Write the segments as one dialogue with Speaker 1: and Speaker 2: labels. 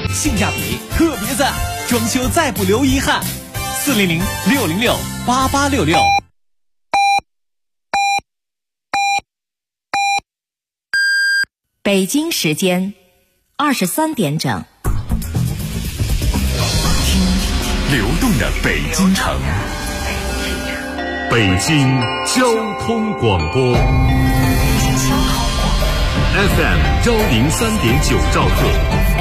Speaker 1: 性价比特别赞，装修再不留遗憾。400-606-8866。
Speaker 2: 北京时间23点整。
Speaker 3: 听流动的北京城，北京交通广播 FM 103.9兆赫，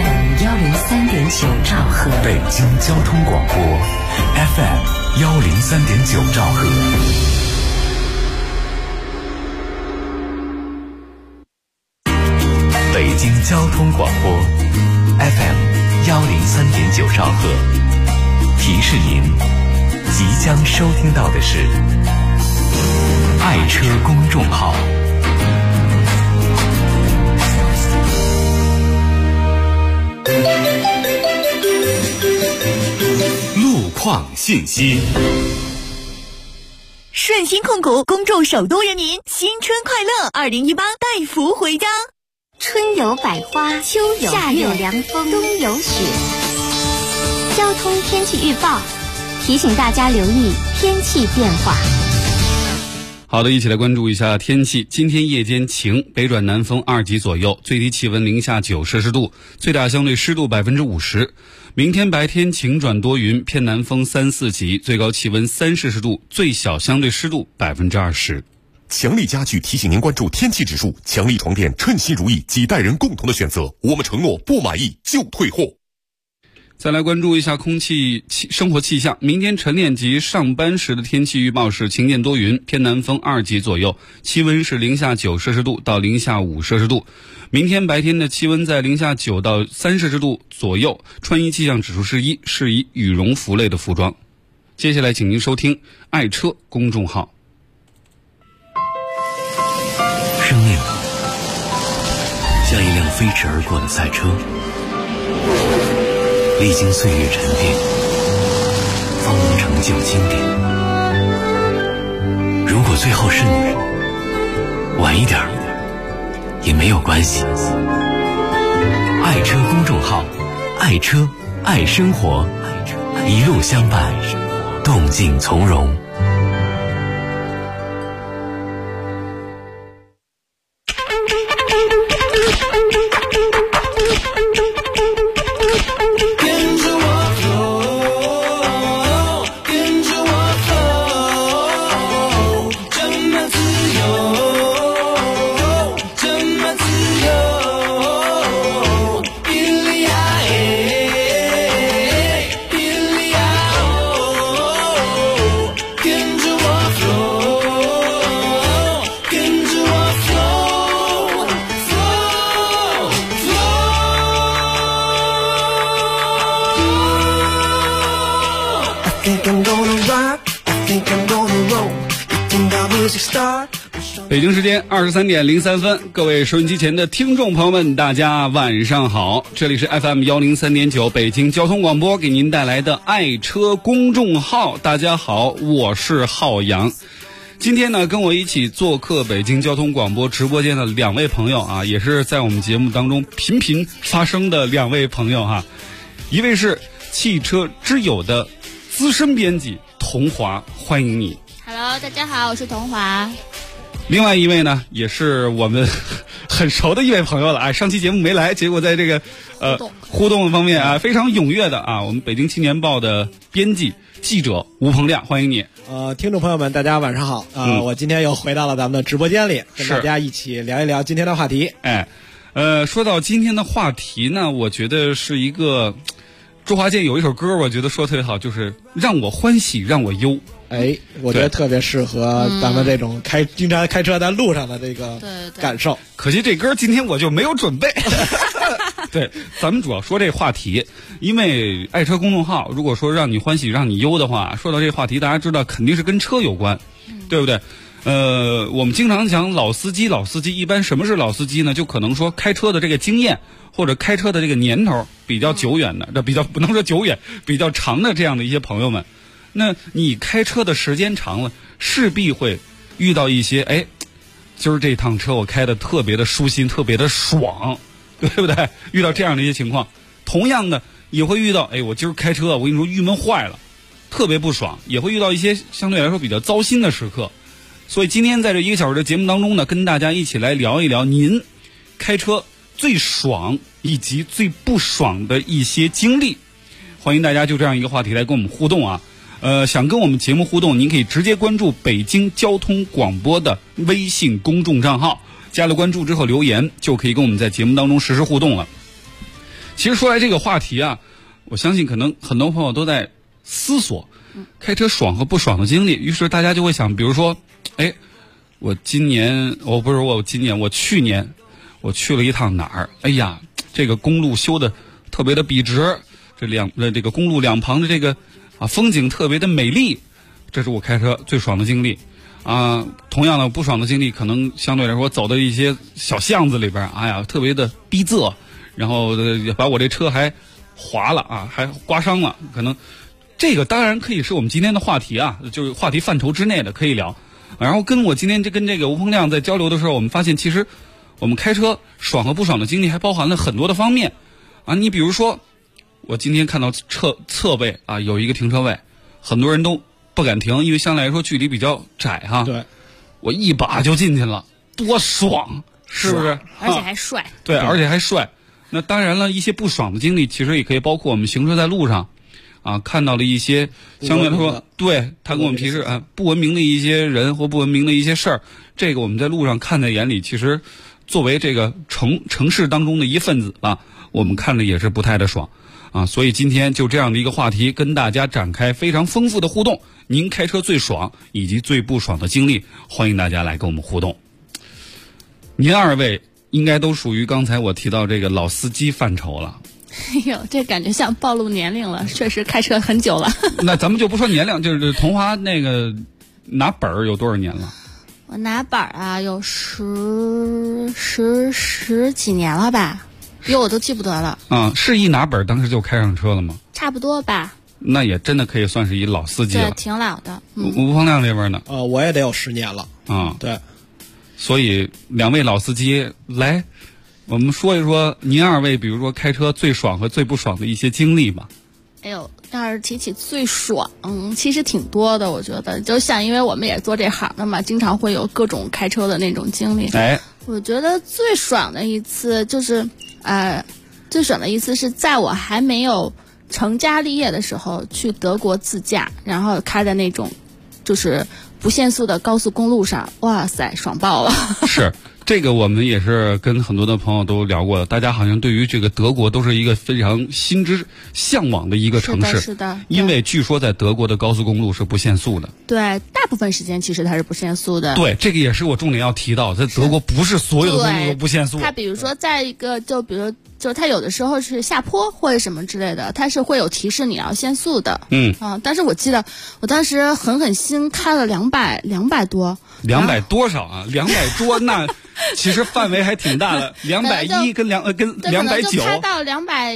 Speaker 2: 103.9兆赫，
Speaker 3: 北京交通广播 FM 103.9兆赫。北京交通广播 FM 103.9兆赫，提示您即将收听到的是爱车公众号。路况信息。
Speaker 4: 顺心控股恭祝首都人民新春快乐，2018带福回家。
Speaker 5: 春有百花，秋有夏有凉风，冬有雪。交通天气预报提醒大家留意天气变化。
Speaker 6: 好的，一起来关注一下天气。今天夜间晴，北转南风2级左右，最低气温零下9摄氏度，最大相对湿度50%。明天白天晴转多云，偏南风3、4级，最高气温3摄氏度，最小相对湿度20%。
Speaker 7: 强力家具提醒您关注天气指数，强力床垫称心如意，几代人共同的选择，我们承诺不满意就退货。
Speaker 6: 再来关注一下空气生活气象。明天晨练及上班时的天气预报是晴间多云，偏南风2级左右，气温是零下9摄氏度到零下5摄氏度。明天白天的气温在零下9到3摄氏度左右，穿衣气象指数是1，适宜羽绒服类的服装。接下来请您收听爱车公众号。
Speaker 3: 生命像一辆飞驰而过的赛车，历经岁月沉淀，方能成就经典。如果最后是你，晚一点也没有关系。爱车公众号，爱车爱生活，一路相伴，动静从容。
Speaker 6: 北京时间23点03分，各位收音机前的听众朋友们，大家晚上好，这里是 FM 103.9北京交通广播给您带来的爱车公众号。大家好，我是浩洋。今天呢，跟我一起做客北京交通广播直播间的2位朋友啊，也是在我们节目当中频频发生的2位朋友哈。一位是汽车之友的资深编辑童华，欢迎你。
Speaker 8: Hello， 大家好，我是童华。
Speaker 6: 另外一位呢，也是我们很熟的一位朋友了啊，上期节目没来，结果在这个互动方面啊非常踊跃的啊，我们北京青年报的编辑记者吴鹏亮，欢迎你。
Speaker 9: 听众朋友们，大家晚上好啊！我今天又回到了咱们的直播间里，跟大家一起聊一聊今天的话题。
Speaker 6: 说到今天的话题呢，我觉得是一个周华健有一首歌，我觉得说得特别好，就是让我欢喜让我忧。
Speaker 9: 我觉得特别适合咱们这种经常开车在路上的这个感受。
Speaker 6: 可惜这歌今天我就没有准备。对，咱们主要说这话题，因为爱车公众号如果说让你欢喜让你忧的话，说到这个话题大家知道肯定是跟车有关，对不对？我们经常讲老司机，一般什么是老司机呢？就可能说开车的这个经验或者开车的这个年头比较久远的，这比较不能说久远，比较长的这样的一些朋友们。那你开车的时间长了，势必会遇到一些今儿这趟车我开的特别的舒心，特别的爽，对不对？遇到这样的一些情况， 同样的也会遇到，哎，我今儿开车，我跟你说郁闷坏了，特别不爽，也会遇到一些相对来说比较糟心的时刻。所以今天在这1个小时的节目当中呢，跟大家一起来聊一聊您开车最爽以及最不爽的一些经历。欢迎大家就这样一个话题来跟我们互动啊。想跟我们节目互动，您可以直接关注北京交通广播的微信公众账号，加了关注之后留言，就可以跟我们在节目当中实时互动了。其实说来这个话题啊，我相信可能很多朋友都在思索开车爽和不爽的经历，于是大家就会想，比如说，哎，我去年我去了一趟哪儿？哎呀，这个公路修的特别的笔直，这个公路两旁的这个风景特别的美丽，这是我开车最爽的经历啊。同样的不爽的经历，可能相对来说走到一些小巷子里边，哎呀，特别的逼仄，然后把我这车还划了啊，还刮伤了。可能这个当然可以是我们今天的话题啊，就是话题范畴之内的可以聊。然后跟我今天跟这个吴鹏亮在交流的时候，我们发现其实我们开车爽和不爽的经历还包含了很多的方面啊。你比如说，我今天看到侧背啊有一个停车位，很多人都不敢停，因为相对来说距离比较窄哈。
Speaker 9: 对，
Speaker 6: 我一把就进去了，多爽，是不是？
Speaker 8: 而且还帅。
Speaker 6: 对，而且还帅。那当然了，一些不爽的经历其实也可以包括我们行车在路上啊，看到了一些相对来说，对他跟我们提示啊，不文明的一些人或不文明的一些事儿，这个我们在路上看在眼里，其实作为这个城市当中的一份子啊，我们看着也是不太的爽啊。所以今天就这样的一个话题，跟大家展开非常丰富的互动。您开车最爽以及最不爽的经历，欢迎大家来跟我们互动。您二位应该都属于刚才我提到这个老司机范畴了。
Speaker 8: 哎呦，这感觉像暴露年龄了，确实开车很久了。
Speaker 6: 那咱们就不说年龄，就是桐华那个拿本儿有多少年了？
Speaker 8: 我拿本儿啊，有十几年了吧，因为我都记不得了。
Speaker 6: 啊，是一拿本儿当时就开上车了吗？
Speaker 8: 差不多吧。
Speaker 6: 那也真的可以算是一老司机了，
Speaker 8: 对，挺老的。
Speaker 6: 吴鹏亮这边呢？
Speaker 9: 我也得有10年了。
Speaker 6: 啊，
Speaker 9: 对。
Speaker 6: 所以两位老司机来，我们说一说您二位，比如说开车最爽和最不爽的一些经历吧。
Speaker 8: 哎呦，要是提起最爽，其实挺多的，我觉得，就像因为我们也做这行的嘛，经常会有各种开车的那种经历。
Speaker 6: 哎，
Speaker 8: 我觉得最爽的一次就是，最爽的一次是在我还没有成家立业的时候去德国自驾，然后开在那种就是不限速的高速公路上，哇塞，爽爆了！
Speaker 6: 是。这个我们也是跟很多的朋友都聊过的，大家好像对于这个德国都是一个非常心之向往的一个城市。
Speaker 8: 是的，
Speaker 6: 因为据说在德国的高速公路是不限速的。
Speaker 8: 对，大部分时间其实它是不限速的。
Speaker 6: 对，这个也是我重点要提到，在德国不是所有的公路都不限速。
Speaker 8: 它比如说在一个，比如它有的时候是下坡或者什么之类的，它是会有提示你要限速的。但是我记得我当时狠心开了200多。
Speaker 6: 200多少啊？200多那其实范围还挺大的，210跟290，
Speaker 8: 就开到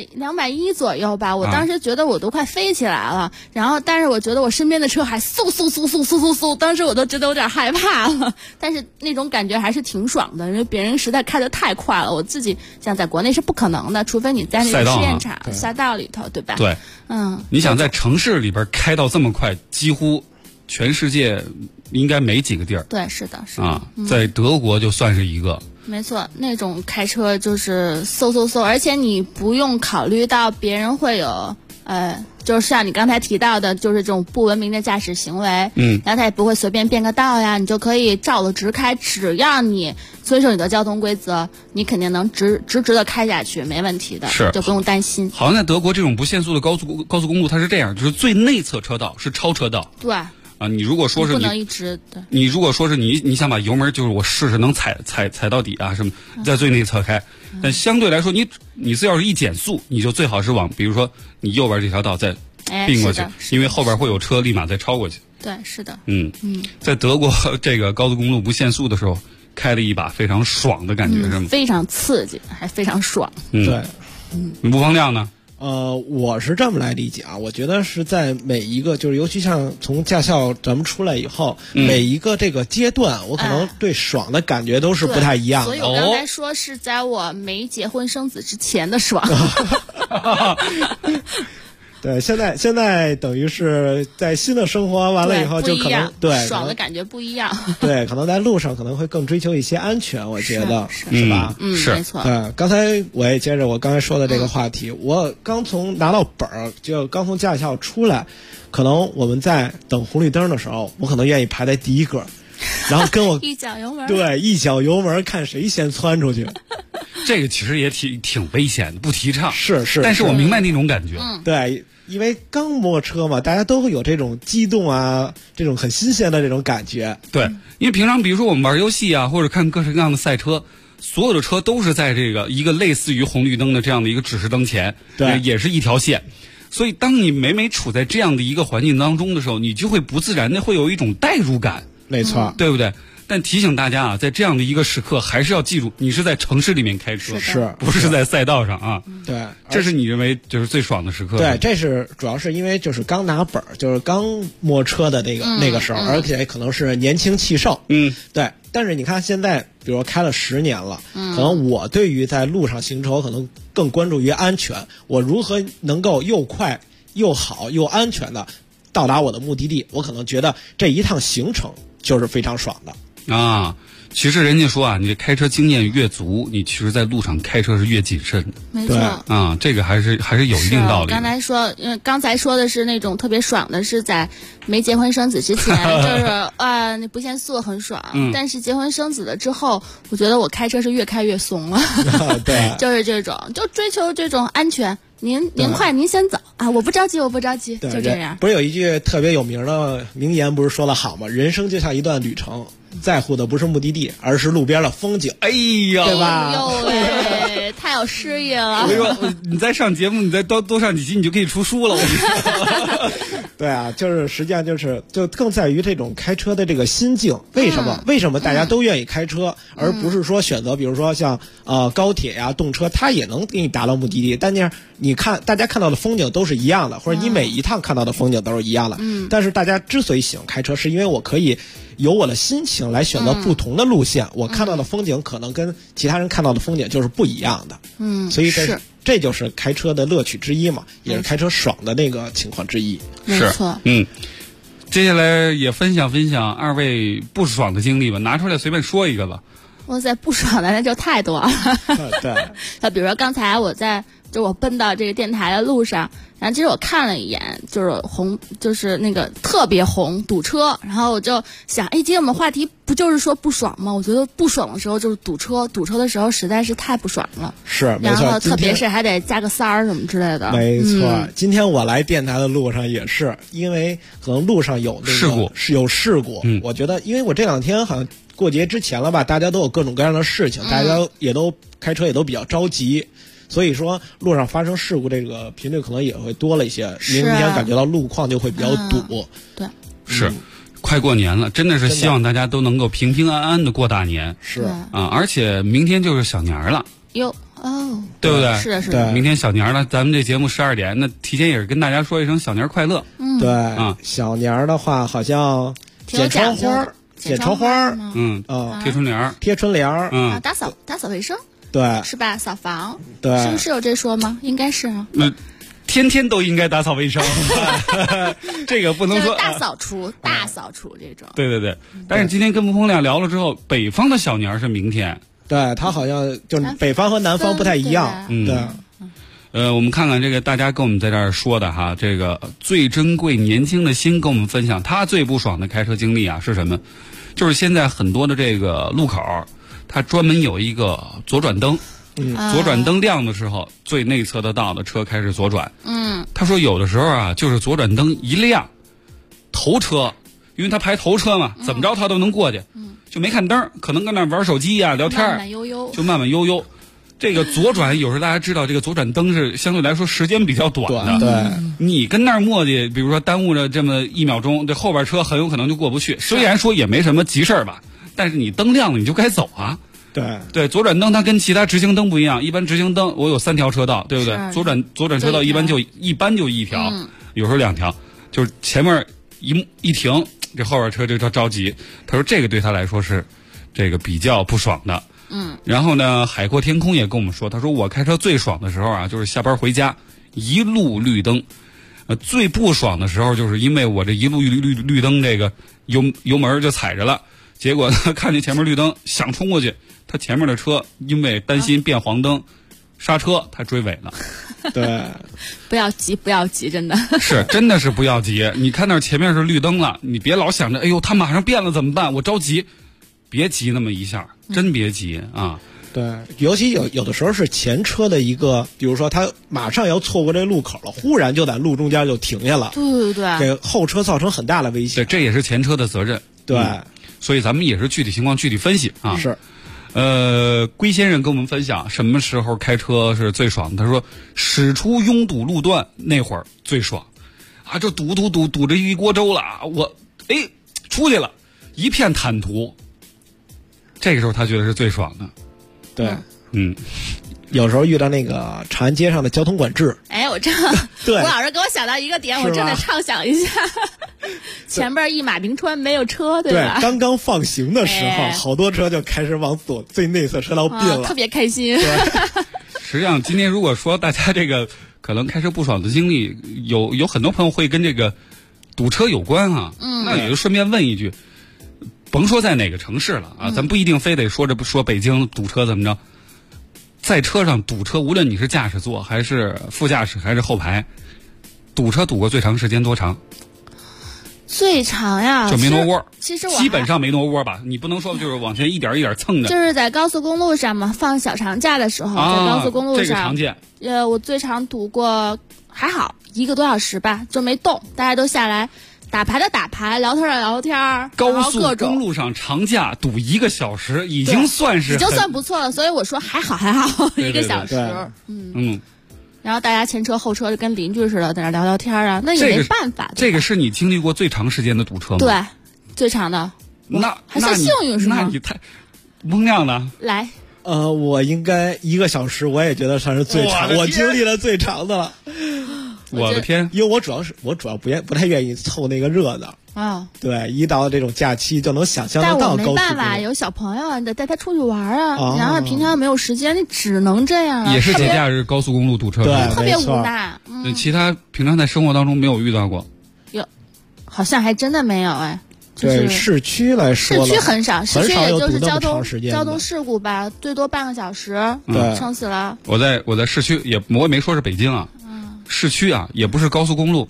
Speaker 8: 210左右吧。我当时觉得我都快飞起来了，然后但是我觉得我身边的车还嗖，当时我都觉得有点害怕了。但是那种感觉还是挺爽的，因为别人实在开得太快了，我自己像在国内是不可能的，除非你在那个试验场赛道里头，对吧？
Speaker 6: 对，你想在城市里边开到这么快，几乎全世界应该没几个地儿。
Speaker 8: 对，是的
Speaker 6: 啊，在德国就算是一个。
Speaker 8: 没错，那种开车就是嗖，而且你不用考虑到别人会有就是像你刚才提到的，就是这种不文明的驾驶行为，然后他也不会随便变个道呀，你就可以照了直开，只要你遵守你的交通规则，你肯定能直的开下去，没问题的，
Speaker 6: 是，
Speaker 8: 就不用担心。
Speaker 6: 好像在德国这种不限速的高速公路，它是这样，就是最内侧车道是超车道。
Speaker 8: 对。
Speaker 6: 你如果说是
Speaker 8: 不能一直对，
Speaker 6: 你如果说是你想把油门就是我试试能踩到底啊什么，在最内侧开，但相对来说你要是一减速，你就最好是往比如说你右边这条道再并过去，因为后边会有车立马再超过去。
Speaker 8: 对，是的。
Speaker 6: 在德国这个高速公路不限速的时候，开了一把非常爽的感觉，是吗？
Speaker 8: 非常刺激，还非常爽。
Speaker 6: 对。吴鹏亮呢？
Speaker 9: 我是这么来理解啊，我觉得是在每一个，就是尤其像从驾校咱们出来以后，每一个这个阶段，我可能对爽的感觉都是不太一样的。
Speaker 8: 所以我刚才说是在我没结婚生子之前的爽。
Speaker 9: 对，现在等于是在新的生活完了以后，就可能对
Speaker 8: 爽的感觉不一样。
Speaker 9: 对，可能在路上可能会更追求一些安全，我觉得是吧？
Speaker 6: 是
Speaker 8: 没错。
Speaker 9: 对，刚才我也接着我刚才说的这个话题，我刚从拿到本儿，就刚从驾校出来，可能我们在等红绿灯的时候，我可能愿意排在第一个，然后跟我
Speaker 8: 一脚油门，
Speaker 9: 对，一脚油门看谁先窜出去。
Speaker 6: 这个其实也挺危险的，不提倡。
Speaker 9: 是，
Speaker 6: 但是我明白那种感觉。
Speaker 9: 对。因为刚摸车嘛，大家都会有这种激动啊，这种很新鲜的这种感觉。
Speaker 6: 对，因为平常比如说我们玩游戏啊，或者看各式各样的赛车，所有的车都是在这个一个类似于红绿灯的这样的一个指示灯前，
Speaker 9: 对，
Speaker 6: 也是一条线。所以当你每处在这样的一个环境当中的时候，你就会不自然的会有一种代入感。
Speaker 9: 没错，
Speaker 6: 对不对？但提醒大家啊，在这样的一个时刻，还是要记住，你是在城市里面开车，不是在赛道上啊？
Speaker 9: 对，
Speaker 6: 这是你认为就是最爽的时刻。
Speaker 9: 对，这是主要是因为就是刚拿本儿，就是刚摸车的那个时候，而且可能是年轻气盛。对。但是你看现在，比如开了10年了，可能我对于在路上行车，可能更关注于安全。我如何能够又快又好又安全的到达我的目的地？我可能觉得这一趟行程就是非常爽的。
Speaker 6: 啊，其实人家说啊，你这开车经验越足，你其实在路上开车是越谨慎的。
Speaker 8: 没错
Speaker 6: 啊，这个还是有一定道理。
Speaker 8: 刚才说的是那种特别爽的，是在没结婚生子之前，就是你不限速很爽。但是结婚生子了之后，我觉得我开车是越开越怂了。
Speaker 9: 对，
Speaker 8: 就是这种，就追求这种安全。您快，您先走啊！我不着急，就这样。
Speaker 9: 不是有一句特别有名的名言，不是说的好吗？人生就像一段旅程，在乎的不是目的地，而是路边的风景。
Speaker 6: 哎呀，
Speaker 9: 对吧？
Speaker 8: 太有诗意了。
Speaker 6: 我跟你说，你再上节目，你再多上几期，你就可以出书了。我跟你说。
Speaker 9: 对啊，就是实际上就更在于这种开车的这个心境。为什么大家都愿意开车，而不是说选择比如说像高铁呀、动车，它也能给你达到目的地，但是你看大家看到的风景都是一样的，或者你每一趟看到的风景都是一样的。但是大家之所以喜欢开车，是因为我可以有我的心情来选择不同的路线，我看到的风景可能跟其他人看到的风景就是不一样的。所以这就是开车的乐趣之一嘛，也是开车爽的那个情况之一。
Speaker 8: 没错。
Speaker 6: 接下来也分享二位不爽的经历吧，拿出来随便说一个吧。
Speaker 8: 哇塞，不爽的那就太多了。
Speaker 9: 对，
Speaker 8: 比如说刚才我奔到这个电台的路上，然后其实我看了一眼，就是那个特别红堵车，然后我就想，今天我们话题不就是说不爽吗？我觉得不爽的时候就是堵车的时候实在是太不爽了。
Speaker 9: 是，没错。
Speaker 8: 然后特别是还得加个塞儿什么之类的。
Speaker 9: 没错，今天我来电台的路上也是，因为可能路上有
Speaker 6: 事故，
Speaker 9: 有事故。我觉得，因为我这2天好像过节之前了吧，大家都有各种各样的事情，大家也都开车也都比较着急。所以说路上发生事故这个频率可能也会多了一些，明显感觉到路况就会比较堵。
Speaker 8: 对，
Speaker 6: 是，快过年了，真的是希望大家都能够平平安安的过大年。
Speaker 9: 是
Speaker 6: 啊，而且明天就是小年了。
Speaker 8: 哟
Speaker 6: 对不对？
Speaker 8: 是的。
Speaker 6: 明天小年了，咱们这节目12点，那提前也是跟大家说一声小年快乐。
Speaker 9: 对啊，小年的话好像剪窗花，贴春联，
Speaker 8: 打扫卫生。
Speaker 9: 对，
Speaker 8: 是吧？扫房，
Speaker 9: 对，
Speaker 8: 是不是有这说吗？应该是啊。
Speaker 6: 天天都应该打扫卫生，这个不能说
Speaker 8: 大扫除这种。
Speaker 6: 对。但是今天跟彭亮聊了之后，北方的小年是明天。
Speaker 9: 对，他好像就是北方和南方不太一样。
Speaker 6: 对。我们看看这个大家跟我们在这儿说的哈，这个最珍贵年轻的心跟我们分享他最不爽的开车经历啊是什么？就是现在很多的这个路口。它专门有一个左转灯，左转灯亮的时候，最内侧的道的车开始左转。他说有的时候啊，就是左转灯一亮，头车，因为他排头车嘛，怎么着他都能过去，就没看灯，可能跟那玩手机呀、聊天，就慢慢悠悠。这个左转有时候大家知道，这个左转灯是相对来说时间比较短的，
Speaker 9: 对，
Speaker 6: 你跟那儿磨叽，比如说耽误了这么1秒钟，这后边车很有可能就过不去。虽然说也没什么急事儿吧。但是你灯亮了，你就该走啊！ 对，左转灯它跟其他直行灯不一样，一般直行灯我有3条车道，对不对？左转车道一般就1条，有时候2条，就是前面一停，这后边车就着急。他说这个对他来说是这个比较不爽的。然后呢，海阔天空也跟我们说，他说我开车最爽的时候啊，就是下班回家一路绿灯。最不爽的时候就是因为我这一路绿灯，这个油门就踩着了，结果他看见前面绿灯想冲过去，他前面的车因为担心变黄灯，刹车他追尾了。
Speaker 9: 对，
Speaker 8: 不要急，真的
Speaker 6: 真的是不要急。你看那前面是绿灯了，你别老想着哎呦他马上变了怎么办，我着急，别急那么一下，真别急啊。
Speaker 9: 对，尤其有的时候是前车的一个，比如说他马上要错过这路口了，忽然就在路中间就停下了，
Speaker 8: 对，
Speaker 9: 给后车造成很大的危险。
Speaker 6: 对，这也是前车的责任。
Speaker 9: 对，
Speaker 6: 所以咱们也是具体情况具体分析啊。
Speaker 9: 是，
Speaker 6: 龟先生跟我们分享什么时候开车是最爽的。他说，驶出拥堵路段那会儿最爽，啊，这堵着一锅粥了，我出去了，一片坦途，这个时候他觉得是最爽的。
Speaker 9: 对，有时候遇到那个长安街上的交通管制，
Speaker 8: 我这
Speaker 9: 对，
Speaker 8: 吴老师给我想到一个点，我正在畅想一下，前边一马平川没有车，对吧？
Speaker 9: 对，刚刚放行的时候，好多车就开始往最内侧车道并了，
Speaker 8: 特别开心。
Speaker 6: 实际上，今天如果说大家这个可能开车不爽的经历，有很多朋友会跟这个堵车有关啊。那也就顺便问一句。甭说在哪个城市了啊，咱不一定非得说北京堵车怎么着，在车上堵车，无论你是驾驶座还是副驾驶还是后排，堵车堵过最长时间多长？
Speaker 8: 最长呀，
Speaker 6: 就没挪窝。
Speaker 8: 其实
Speaker 6: 基本上没挪窝吧，你不能说就是往前一点一点蹭的。
Speaker 8: 就是在高速公路上嘛，放小长假的时候，在高速公路上，
Speaker 6: 这个常见。
Speaker 8: 我最长堵过还好1个多小时吧，就没动，大家都下来。打牌的打牌，聊天的聊天，
Speaker 6: 高速公路上长假堵1个小时，已经算
Speaker 8: 不错了。所以我说还好，1个小时。然后大家前车后车就跟邻居似的，在那聊天啊，那也没办法。
Speaker 6: 这个是你经历过最长时间的堵车吗？
Speaker 8: 对，最长的。
Speaker 6: 那
Speaker 8: 还算幸运是吗？
Speaker 6: 那你太翁亮呢？
Speaker 8: 来，
Speaker 9: 我应该1个小时，我也觉得算是最长，我经历了最长的了。
Speaker 6: 我的天！
Speaker 9: 因为我主要不太愿意凑那个热闹
Speaker 8: 啊。
Speaker 9: 对，一到这种假期就能想象得到。
Speaker 8: 但我没办法，有小朋友，你得带他出去玩啊。然后平常没有时间，你只能这样啊。
Speaker 6: 也是节假日高速公路堵车，
Speaker 9: 对，
Speaker 8: 特别无奈。
Speaker 6: 其他平常在生活当中没有遇到过。
Speaker 8: 有，好像还真的没有哎。
Speaker 9: 对市区来说，
Speaker 8: 市区很少，市区也就是交通事故吧，最多半个小时，撑死了。
Speaker 6: 我在市区我也没说是北京啊。市区啊，也不是高速公路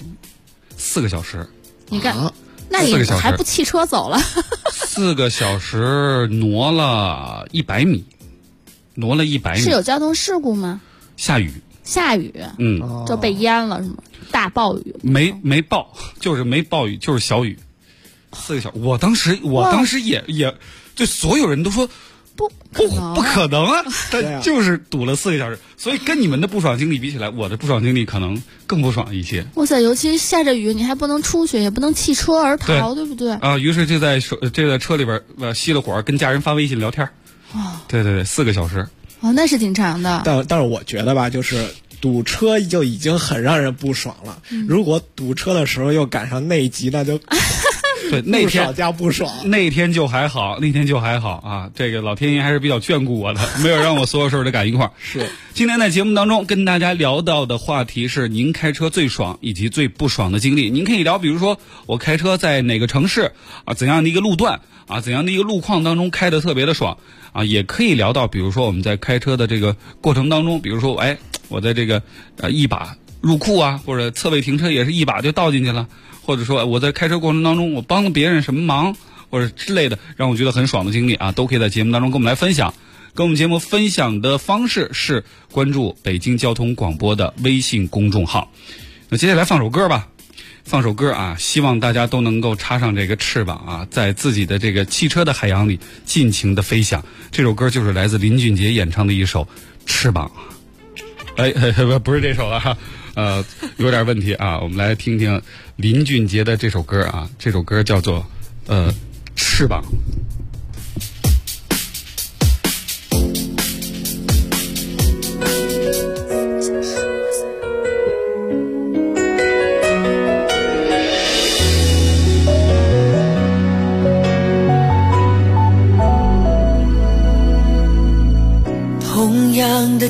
Speaker 6: ，4个小时。
Speaker 8: 你看，那你还不汽车走了
Speaker 6: ？4个小时挪了100米，
Speaker 8: 是有交通事故吗？
Speaker 6: 下雨，
Speaker 8: 就被淹了是吗？大暴雨？
Speaker 6: 没暴，就是没暴雨，就是小雨。4个小时，我当时也就所有人都说。不可能啊！但就是堵了4个小时，所以跟你们的不爽经历比起来，我的不爽经历可能更不爽一些。
Speaker 8: 哇塞，尤其下着雨，你还不能出去，也不能弃车而逃，对不对？
Speaker 6: 啊，于是就在车里边熄了火，跟家人发微信聊天。对，4个小时。
Speaker 8: 那是挺长的。
Speaker 9: 但是我觉得吧，就是堵车就已经很让人不爽了。如果堵车的时候又赶上那一集，那就。
Speaker 6: 对，那天
Speaker 9: 加不爽，
Speaker 6: 那天就还好啊！这个老天爷还是比较眷顾我的，没有让我所有事儿都赶一块儿。
Speaker 9: 是，
Speaker 6: 今天在节目当中跟大家聊到的话题是您开车最爽以及最不爽的经历。您可以聊，比如说我开车在哪个城市啊，怎样的一个路段啊，怎样的一个路况当中开得特别的爽啊，也可以聊到，比如说我们在开车的这个过程当中，比如说我在这个一把入库啊，或者侧位停车也是一把就倒进去了。或者说我在开车过程当中，我帮了别人什么忙，或者之类的，让我觉得很爽的经历啊，都可以在节目当中跟我们来分享。跟我们节目分享的方式是关注北京交通广播的微信公众号。那接下来放首歌吧，啊，希望大家都能够插上这个翅膀啊，在自己的这个汽车的海洋里尽情的飞翔。这首歌就是来自林俊杰演唱的一首《翅膀》。不是这首了哈。有点问题啊，我们来听听林俊杰的这首歌啊，这首歌叫做翅膀。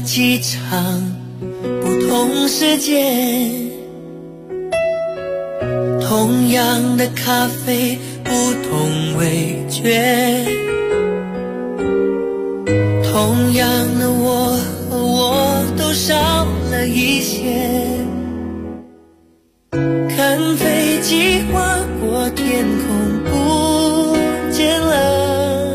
Speaker 10: 机场，不同时间，同样的咖啡，不同味觉，同样的我和我都少了一些。看飞机划过天空，不见了。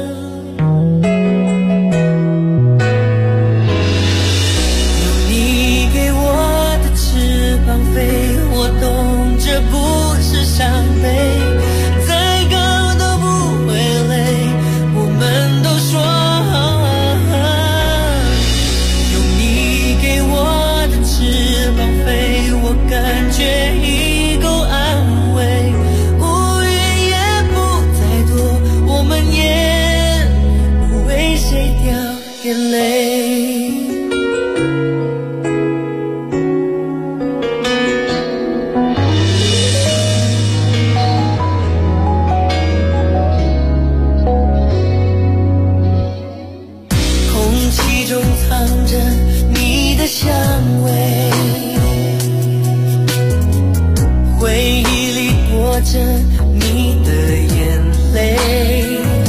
Speaker 10: 有你给我的翅膀飞，我懂这不是伤悲。再高都不会累，我们都说。有你给我的翅膀飞，我感觉已够安慰，乌云也不再多，我们也不为谁掉眼泪。空气中藏着你的香味，回忆里躲着你的眼泪，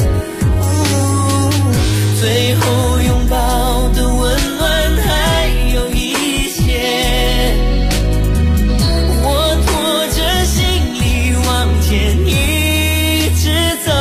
Speaker 10: 最后拥抱的温暖还有一些，我拖着行李往前一直走。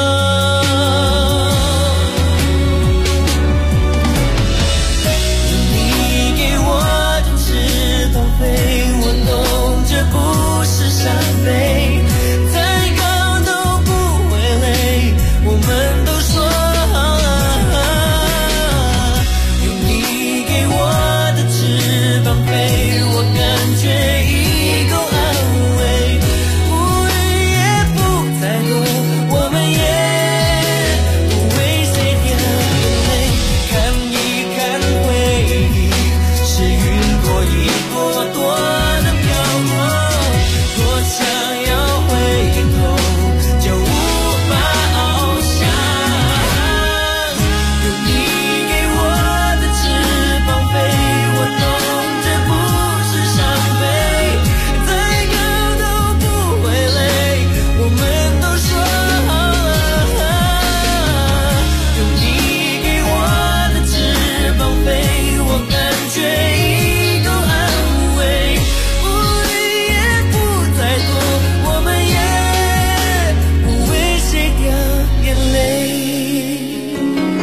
Speaker 10: 有你给我的翅膀飞，我懂这不是伤悲，再高都不会累，我们都说好了。有你给我的翅膀飞，我感觉已够安慰，乌云也不再多，我们也不为谁掉眼泪。看一看回忆，是云朵一朵朵的飘过，多想要回头，就无法翱翔。有你给我的翅膀飞，我懂这不是伤悲，再高都不会累，我们都说好了。有你给我的翅膀飞，我感觉已够安慰，乌云也不再多，我们也不为谁掉眼泪。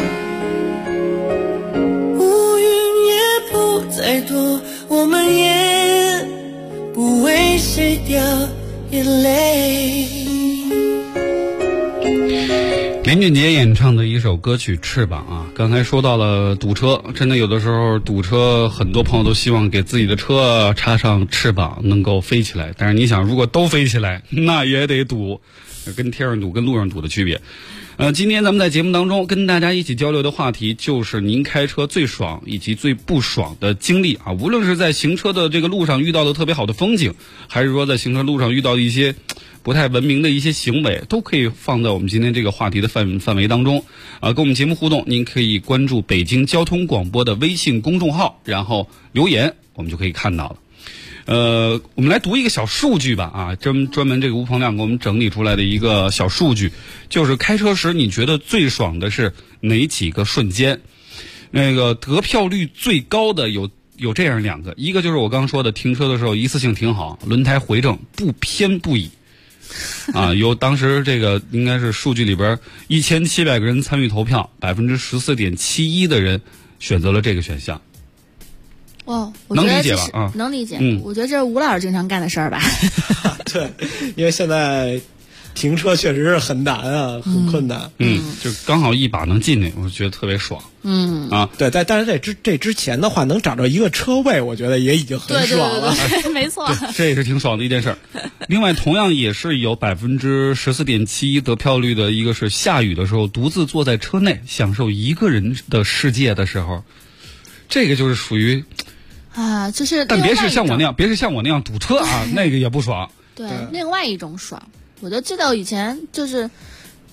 Speaker 10: 乌云也不再多，我们也不为谁掉眼泪。
Speaker 6: 林俊杰演唱的一首歌曲《翅膀》啊，刚才说到了堵车，真的有的时候堵车，很多朋友都希望给自己的车插上翅膀，能够飞起来。但是你想，如果都飞起来，那也得堵，跟天上堵、跟路上堵的区别。今天咱们在节目当中跟大家一起交流的话题就是您开车最爽以及最不爽的经历啊，无论是在行车的这个路上遇到的特别好的风景，还是说在行车路上遇到的一些不太文明的一些行为，都可以放在我们今天这个话题的范围当中啊。跟我们节目互动，您可以关注北京交通广播的微信公众号，然后留言，我们就可以看到了。我们来读一个小数据吧啊，专门这个吴鹏亮给我们整理出来的一个小数据，就是开车时你觉得最爽的是哪几个瞬间？那个得票率最高的有这样两个，一个就是我刚刚说的停车的时候一次性停好，轮胎回正，不偏不倚。啊，有当时这个应该是数据里边1700个人参与投票，14.71%的人选择了这个选项。
Speaker 8: 哦，
Speaker 6: 能理解吧？啊，
Speaker 8: 能理解。我觉得这是吴老师经常干的事儿吧？
Speaker 9: 对，因为现在停车确实是很难啊，很困难。
Speaker 6: 就刚好一把能进去，我觉得特别爽。
Speaker 9: 对，但是这之前的话，能找着一个车位，我觉得也已经很爽了。
Speaker 8: 对，没错，
Speaker 6: 这也是挺爽的一件事儿。另外，同样也是有14.71%得票率的一个是下雨的时候独自坐在车内享受一个人的世界的时候，这个就是属于
Speaker 8: 啊，就是
Speaker 6: 但别是像我那样堵车啊，那个也不爽。
Speaker 8: 对，另外一种爽。我就记得我以前就是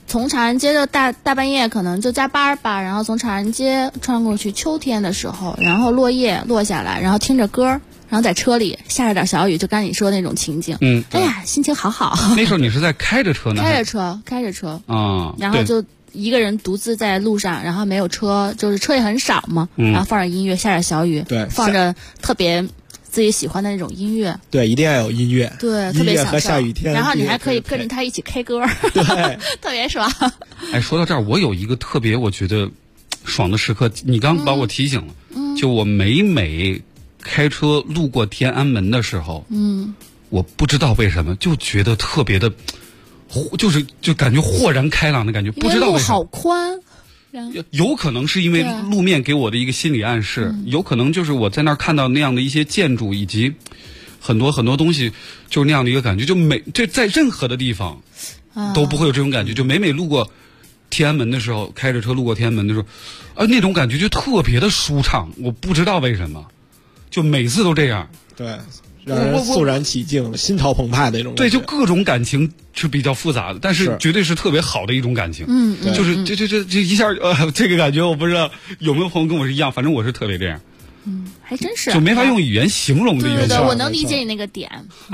Speaker 8: 从长安街就大半夜可能就加班吧，然后从长安街穿过去，秋天的时候，然后落叶落下来，然后听着歌，然后在车里下着点小雨，就刚你说的那种情景。哎呀，心情好好。
Speaker 6: 那时候你是在开着车呢？
Speaker 8: 开着车啊，然后就一个人独自在路上，然后没有车，就是车也很少嘛，然后放着音乐，下着小雨，
Speaker 9: 对，
Speaker 8: 放着特别自己喜欢的那种音乐，
Speaker 9: 对，一定要有音乐，
Speaker 8: 对，特别享受。
Speaker 9: 和下雨天，
Speaker 8: 然后你还可以跟着他一起 K 歌，
Speaker 9: 对，
Speaker 8: 特别爽。
Speaker 6: 哎，说到这儿，我有一个特别我觉得爽的时刻，你刚把我提醒了，就我每开车路过天安门的时候，我不知道为什么就觉得特别的，就感觉豁然开朗的感觉，不知道为什么。
Speaker 8: 好宽。
Speaker 6: 有可能是因为路面给我的一个心理暗示，有可能就是我在那儿看到那样的一些建筑以及很多东西，就是那样的一个感觉，这在任何的地方都不会有这种感觉。就每路过天安门的时候，开着车路过天安门的时候，那种感觉就特别的舒畅，我不知道为什么，就每次都这样。
Speaker 9: 对。让人肃然起敬，心潮澎湃的那种感觉。
Speaker 6: 对，就各种感情是比较复杂的，但是绝对是特别好的一种感情。就是这一下这个感觉，我不知道有没有朋友跟我是一样，反正我是特别这样。
Speaker 8: 还真是，
Speaker 6: 就没法用语言形容的一种。
Speaker 8: 对，我能理解你那个点。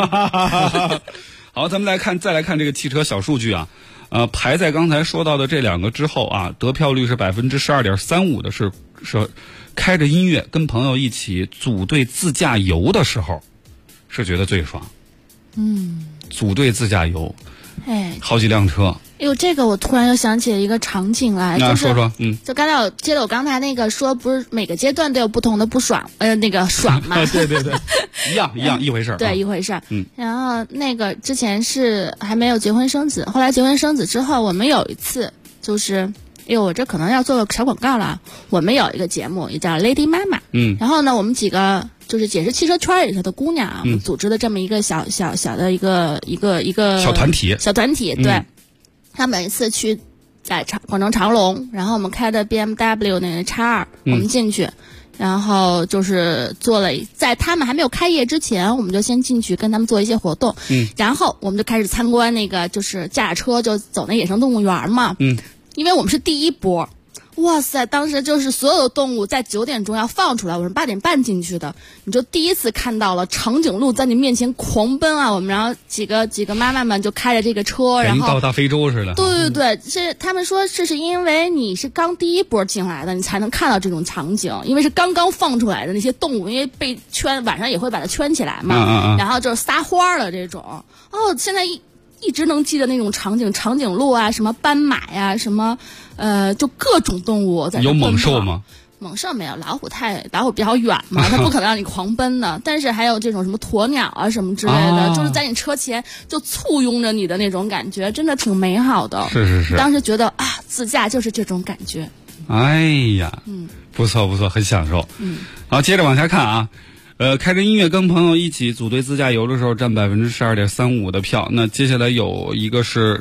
Speaker 6: 好，咱们再来看这个汽车小数据啊。排在刚才说到的这两个之后啊，得票率是12.35%的是开着音乐跟朋友一起组队自驾游的时候。是觉得最爽，组队自驾游，好几辆车。
Speaker 8: 哎呦，这个我突然又想起了一个场景来，
Speaker 6: 那说说，
Speaker 8: 就刚才接着我刚才那个说，不是每个阶段都有不同的不爽，那个爽嘛？
Speaker 6: 对，一样一回事。
Speaker 8: 对，一回事。然后那个之前是还没有结婚生子，后来结婚生子之后，我们有一次就是。我这可能要做个小广告了。我们有一个节目也叫 Lady 妈妈，然后呢，我们几个就是也是汽车圈里头的姑娘啊，组织的这么一个小的一个
Speaker 6: 小团体，
Speaker 8: 对。他每一次去在广州长隆，然后我们开的 BMW 那个X2，我们进去，然后就是做了，在他们还没有开业之前，我们就先进去跟他们做一些活动，然后我们就开始参观那个就是驾车就走那野生动物园嘛，因为我们是第一波，哇塞！当时就是所有的动物在9点钟要放出来，我是8点半进去的，你就第一次看到了长颈鹿在你面前狂奔啊！我们然后几个妈妈们就开着这个车，然后
Speaker 6: 到大非洲似的。
Speaker 8: 对，是他们说这是因为你是刚第一波进来的，你才能看到这种场景，因为是刚刚放出来的那些动物，因为被圈晚上也会把它圈起来嘛，然后就是撒欢了这种。现在一直能记得那种场景，长颈鹿啊，什么斑马呀，什么就各种动物在。
Speaker 6: 有猛兽吗？
Speaker 8: 猛兽没有，老虎比较远嘛，它不可能让你狂奔的。但是还有这种什么鸵鸟啊什么之类的，就是在你车前就簇拥着你的那种感觉，真的挺美好的。
Speaker 6: 是。
Speaker 8: 当时觉得啊，自驾就是这种感觉。
Speaker 6: 哎呀，不错，很享受。好，接着往下看啊。开着音乐跟朋友一起组队自驾游的时候占12.35%的票。那接下来有一个是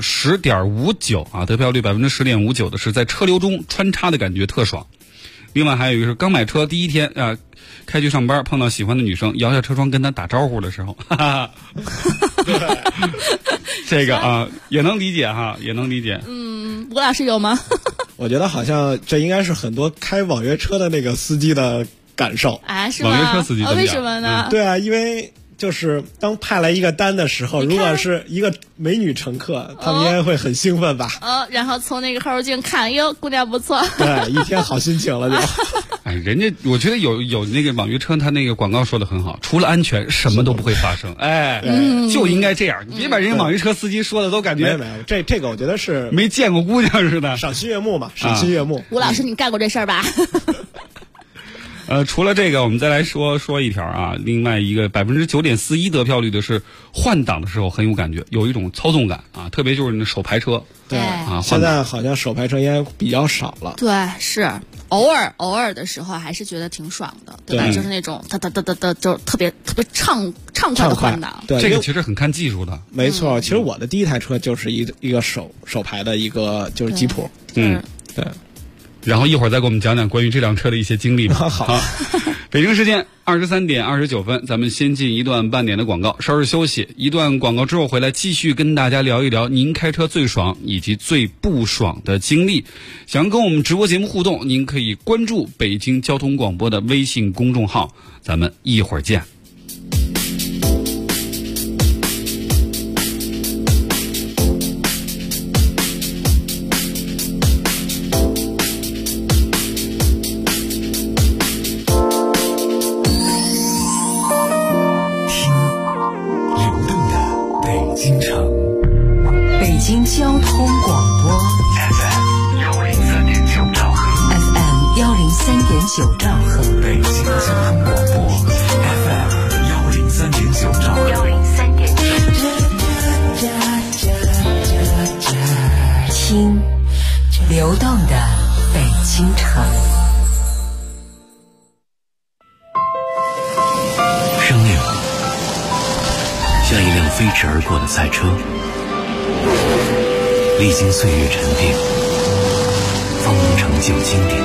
Speaker 6: 10.59啊，得票率10.59%的是在车流中穿插的感觉特爽。另外还有一个是刚买车第一天啊，开去上班碰到喜欢的女生，摇下车窗跟她打招呼的时候，哈哈。这个啊也能理解哈，也能理解。
Speaker 8: 吴老师有吗？
Speaker 9: 我觉得好像这应该是很多开网约车的那个司机的感受
Speaker 8: 啊，是吗？
Speaker 6: 网约车司机
Speaker 8: 为什么呢？
Speaker 9: 对啊，因为就是当派来一个单的时候，如果是一个美女乘客，他们应该会很兴奋吧？
Speaker 8: 然后从那个后视镜看，哟，姑娘不错。
Speaker 9: 对，一天好心情了就。
Speaker 6: 人家我觉得有那个网约车，他那个广告说的很好，除了安全，什么都不会发生。就应该这样，你别把人家网约车司机说的都感觉
Speaker 9: 没有，这个我觉得是
Speaker 6: 没见过姑娘似的，
Speaker 9: 赏心悦目嘛，赏心悦目。
Speaker 8: 吴老师，你干过这事儿吧？
Speaker 6: 除了这个，我们再来说一条啊。另外一个9.41%得票率的是换挡的时候很有感觉，有一种操纵感啊，特别就是那手排车。
Speaker 9: 对啊，现在好像手排车应该比较少了。
Speaker 8: 对，是偶尔的时候还是觉得挺爽的，对吧？就是那种哒，就特别畅快的换挡。
Speaker 9: 对，
Speaker 6: 这个其实很看技术的。
Speaker 9: 没错，其实我的第一台车就是一个手排的一个就是吉普。
Speaker 6: 对。 然后一会儿再给我们讲讲关于这辆车的一些经历吧。
Speaker 9: 好，
Speaker 6: 北京时间23点29分，咱们先进一段半点的广告，稍事休息。一段广告之后回来，继续跟大家聊一聊您开车最爽以及最不爽的经历。想跟我们直播节目互动，您可以关注北京交通广播的微信公众号，咱们一会儿见。
Speaker 11: 北京交通广播 FM 103.9兆赫 FM 103.9兆赫，北京交通广播 FM 103.9兆赫听流动的北京城。
Speaker 3: 生命像一辆飞驰而过的赛车，历经岁月沉淀，方能成就经典。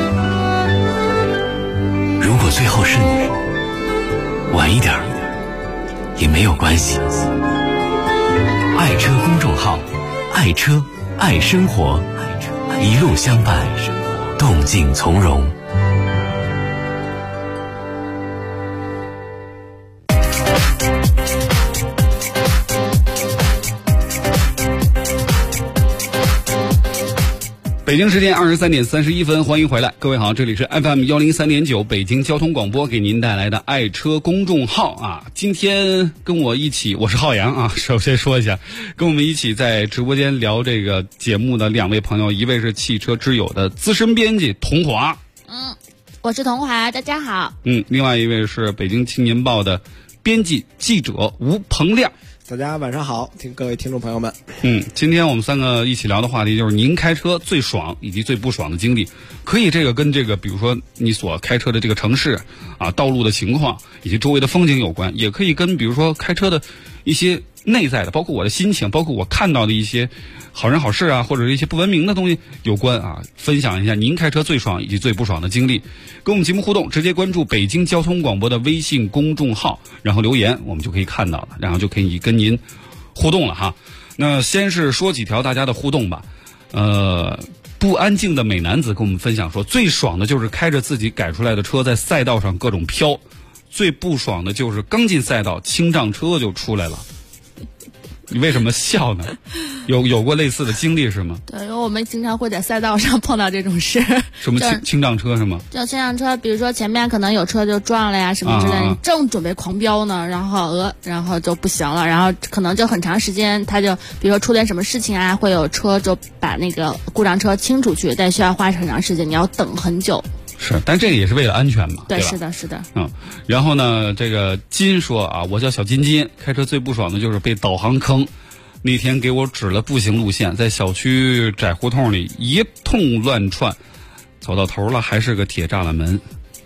Speaker 3: 如果最后是你，晚一点也没有关系。爱车公众号，爱车爱生活，一路相伴，动静从容。
Speaker 6: 北京时间23点31分，欢迎回来，各位好，这里是 FM 103.9北京交通广播给您带来的爱车公众号啊。今天跟我一起，我是浩洋啊。首先说一下，跟我们一起在直播间聊这个节目的两位朋友，一位是汽车之友的资深编辑童华，
Speaker 8: 我是童华，大家好。
Speaker 6: 另外一位是北京青年报的编辑记者吴鹏亮。
Speaker 9: 大家晚上好，各位听众朋友们。
Speaker 6: 今天我们三个一起聊的话题就是您开车最爽以及最不爽的经历。可以这个跟这个比如说你所开车的这个城市啊、道路的情况以及周围的风景有关，也可以跟比如说开车的一些内在的，包括我的心情，包括我看到的一些好人好事啊，或者是一些不文明的东西有关啊，分享一下您开车最爽以及最不爽的经历。跟我们节目互动，直接关注北京交通广播的微信公众号，然后留言，我们就可以看到了，然后就可以跟您互动了哈。那先是说几条大家的互动吧。不安静的美男子跟我们分享说，最爽的就是开着自己改出来的车在赛道上各种飘，最不爽的就是刚进赛道清障车就出来了。你为什么笑呢？有过类似的经历是吗？
Speaker 8: 对，因为我们经常会在赛道上碰到这种事。
Speaker 6: 什么清障车是吗？
Speaker 8: 就清障车，比如说前面可能有车就撞了呀什么之类的，你正准备狂飙呢，然后就不行了，然后可能就很长时间，他就比如说出点什么事情啊，会有车就把那个故障车清出去，但需要花很长时间，你要等很久。
Speaker 6: 是，但这个也是为了安全嘛，
Speaker 8: 对
Speaker 6: 吧？
Speaker 8: 是的。
Speaker 6: 然后呢，这个金说啊，我叫小金金，开车最不爽的就是被导航坑。那天给我指了步行路线，在小区窄胡同里一通乱窜，走到头了还是个铁栅栏门。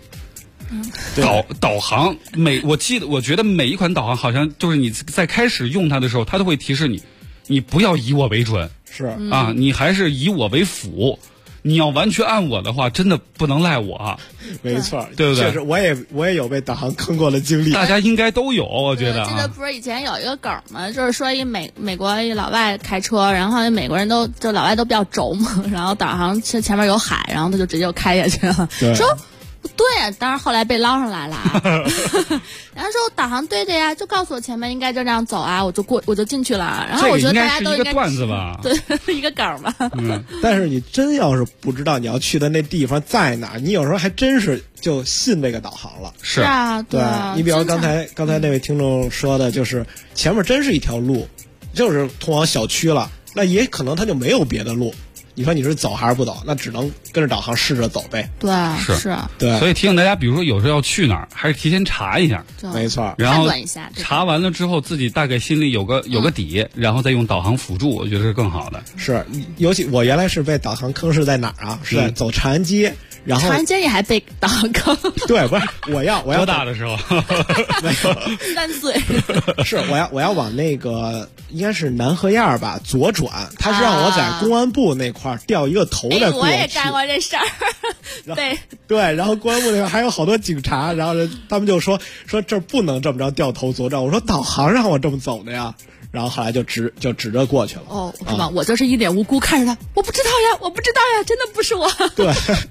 Speaker 6: 导航我觉得每一款导航好像就是你在开始用它的时候，它都会提示你不要以我为准，
Speaker 9: 是
Speaker 6: 啊，你还是以我为辅。你要完全按我的话，真的不能赖我啊！
Speaker 9: 没错，
Speaker 6: 对不对？
Speaker 9: 确实，我也有被导航坑过的经历，
Speaker 6: 大家应该都有，我觉得啊。
Speaker 8: 记得不是以前有一个梗吗？就是说美国一老外开车，然后美国人就老外都比较轴嘛，然后导航前面有海，然后他就直接就开下去了，说。不对呀，当然后来被捞上来了啊。然后说导航对的呀，就告诉我前面应该就这样走啊，我就进去了。然后我觉得大家都应该
Speaker 6: 这个应该是一个段子吧，
Speaker 8: 对，一个梗吧。
Speaker 9: 但是你真要是不知道你要去的那地方在哪，你有时候还真是就信这个导航了。
Speaker 8: 是啊，
Speaker 9: 对你比如刚才那位听众说的，就是前面真是一条路，就是通往小区了，那也可能他就没有别的路。你说你是走还是不走？那只能跟着导航试着走呗。
Speaker 8: 对，是，
Speaker 9: 对。
Speaker 6: 所以提醒大家，比如说有时候要去哪儿，还是提前查一下。
Speaker 9: 没错。
Speaker 6: 然后
Speaker 8: 判断一下，
Speaker 6: 查完了之后，自己大概心里有个底，然后再用导航辅助，我觉得是更好的。
Speaker 9: 是，尤其我原来是被导航坑是在哪儿啊？是在走长安街， 然后
Speaker 8: 长安街也还被倒坑。
Speaker 9: 对，不是我要
Speaker 6: 多大的时候？
Speaker 9: 没有
Speaker 8: 3岁。
Speaker 9: 是我要往那个应该是南河沿吧左转，他是让我在公安部那块儿掉一个头再过去。
Speaker 8: 我也干过这事儿。
Speaker 9: 对，然后公安部那块还有好多警察，然后他们就说这不能这么着掉头左转。我说导航让我这么走的呀。然后后来就指着过去了。
Speaker 8: 哦，是吧？我就是一脸无辜看着他，我不知道呀，真的不是我。
Speaker 9: 对。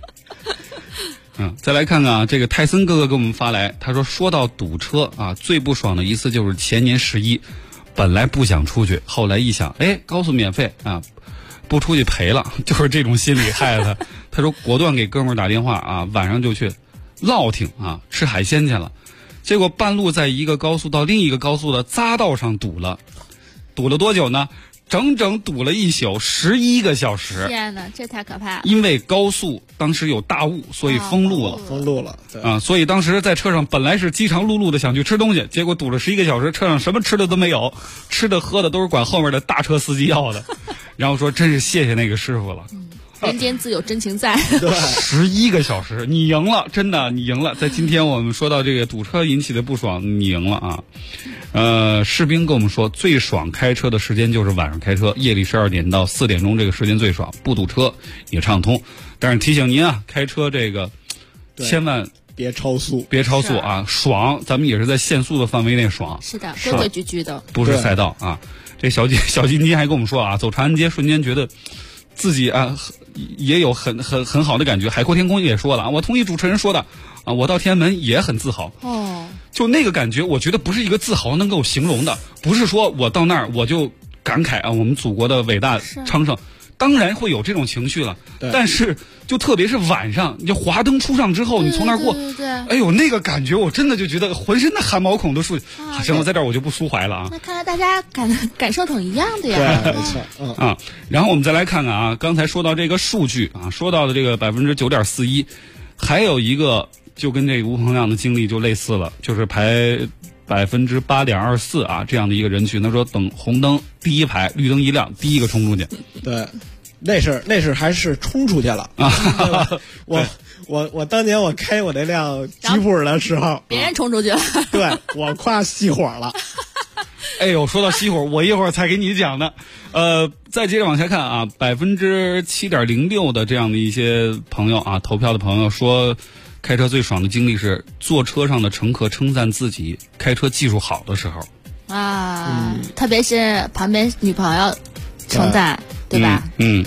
Speaker 6: 再来看看啊，这个泰森哥哥给我们发来，他说到堵车啊，最不爽的一次就是前年11，本来不想出去，后来一想，高速免费啊，不出去赔了，就是这种心理害了他。他说果断给哥们儿打电话啊，晚上就去乐亭啊吃海鲜去了，结果半路在一个高速到另一个高速的匝道上堵了多久呢？整整堵了一宿，11个小时。
Speaker 8: 天哪，这太可怕了！
Speaker 6: 因为高速当时有大雾，所以封路了。
Speaker 9: 对
Speaker 6: 啊，所以当时在车上本来是饥肠辘辘的想去吃东西，结果堵了11个小时，车上什么吃的都没有，吃的喝的都是管后面的大车司机要的。然后说真是谢谢那个师傅了。
Speaker 8: 人间自有真情在。
Speaker 9: 对
Speaker 6: ，11个小时，你赢了，真的你赢了。在今天我们说到这个堵车引起的不爽，你赢了啊。士兵跟我们说，最爽开车的时间就是晚上开车，夜里12点到4点钟这个时间最爽，不堵车也畅通。但是提醒您啊，开车这个千万
Speaker 9: 别超速
Speaker 6: 啊！爽，咱们也是在限速的范围内爽。
Speaker 8: 是的，规规矩矩的，
Speaker 6: 不是赛道啊。这小金鸡还跟我们说啊，走长安街瞬间觉得自己啊也有很好的感觉。海阔天空也说了啊，我同意主持人说的啊，我到天安门也很自豪。就那个感觉，我觉得不是一个自豪能够形容的，不是说我到那儿我就感慨啊，我们祖国的伟大昌盛。当然会有这种情绪了，但是就特别是晚上，你就华灯初上之后，你从那儿过，哎呦，那个感觉我真的就觉得浑身的汗毛孔都竖。行，我在这儿我就不抒怀了啊。
Speaker 8: 那看来大家感受挺一样的呀。
Speaker 9: 对，没错。
Speaker 6: 啊，然后我们再来看看啊，刚才说到这个数据啊，说到的这个9.41%，还有一个就跟这个吴鹏亮的经历就类似了，就是排8.24%啊，这样的一个人群。他说等红灯第一排，绿灯一亮，第一个冲出去。
Speaker 9: 对，那是还是冲出去了啊！我当年我开我那辆吉普的时候，
Speaker 8: 别人冲出去了，
Speaker 9: 对我夸熄火了。
Speaker 6: 哎呦，说到熄火，我一会儿才给你讲呢。再接着往下看啊，7.06%的这样的一些朋友啊，投票的朋友说，开车最爽的经历是坐车上的乘客称赞自己开车技术好的时候
Speaker 8: 啊，特别是旁边女朋友称赞，对吧？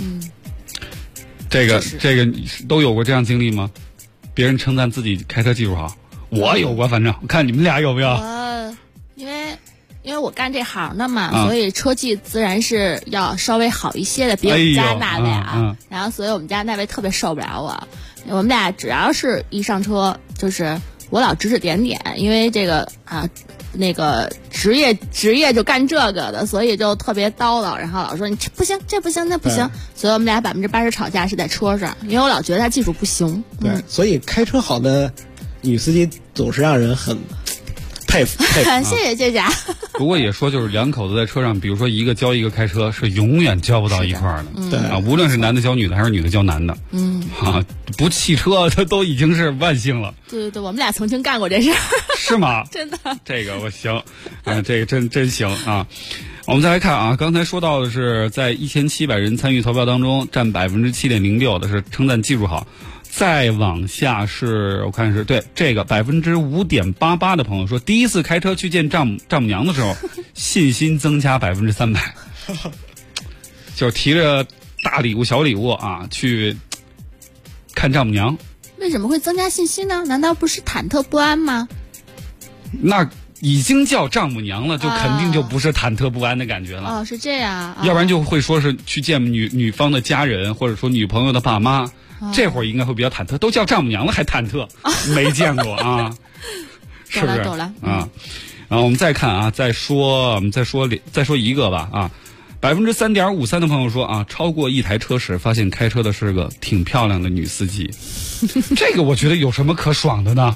Speaker 6: 这个都有过这样经历吗？别人称赞自己开车技术好，我有过，反正我看你们俩有没有？
Speaker 8: 因为我干这行的嘛，所以车技自然是要稍微好一些的，比我们家那位然后所以我们家那位特别受不了我。我们俩只要是一上车，就是我老指指点点，因为这个那个职业就干这个的，所以就特别叨叨，然后老说你这不行，这不行，那不行。所以我们俩80%吵架是在车上，因为我老觉得他技术不行。
Speaker 9: 对，所以开车好的女司机总是让人很佩服。
Speaker 8: 谢谢。
Speaker 6: 不过也说，就是两口子在车上，比如说一个教一个开车，是永远教不到一块儿的。
Speaker 9: 对
Speaker 6: 啊，无论是男的教女的，还是女的教男的。不汽车，它都已经是万幸了。
Speaker 8: 对，我们俩曾经干过这事。
Speaker 6: 是吗？
Speaker 8: 真的。
Speaker 6: 这个我行，这个真行啊。我们再来看啊，刚才说到的是在1700人参与投票当中，占7.06%的是称赞技术好。再往下是我看是对这个5.88%的朋友说，第一次开车去见丈母娘的时候，信心增加300%，就是提着大礼物小礼物啊去看丈母娘。
Speaker 8: 为什么会增加信心呢？难道不是忐忑不安吗？
Speaker 6: 那已经叫丈母娘了，就肯定就不是忐忑不安的感觉了。
Speaker 8: 是这样。
Speaker 6: 要不然就会说是去见女方的家人，或者说女朋友的爸妈。这会儿应该会比较忐忑，都叫丈母娘了还忐忑，没见过啊，是不是？
Speaker 8: 懂了
Speaker 6: 啊。然后我们再看啊，再说一个吧啊，3.53%的朋友说啊，超过一台车时发现开车的是个挺漂亮的女司机，这个我觉得有什么可爽的呢？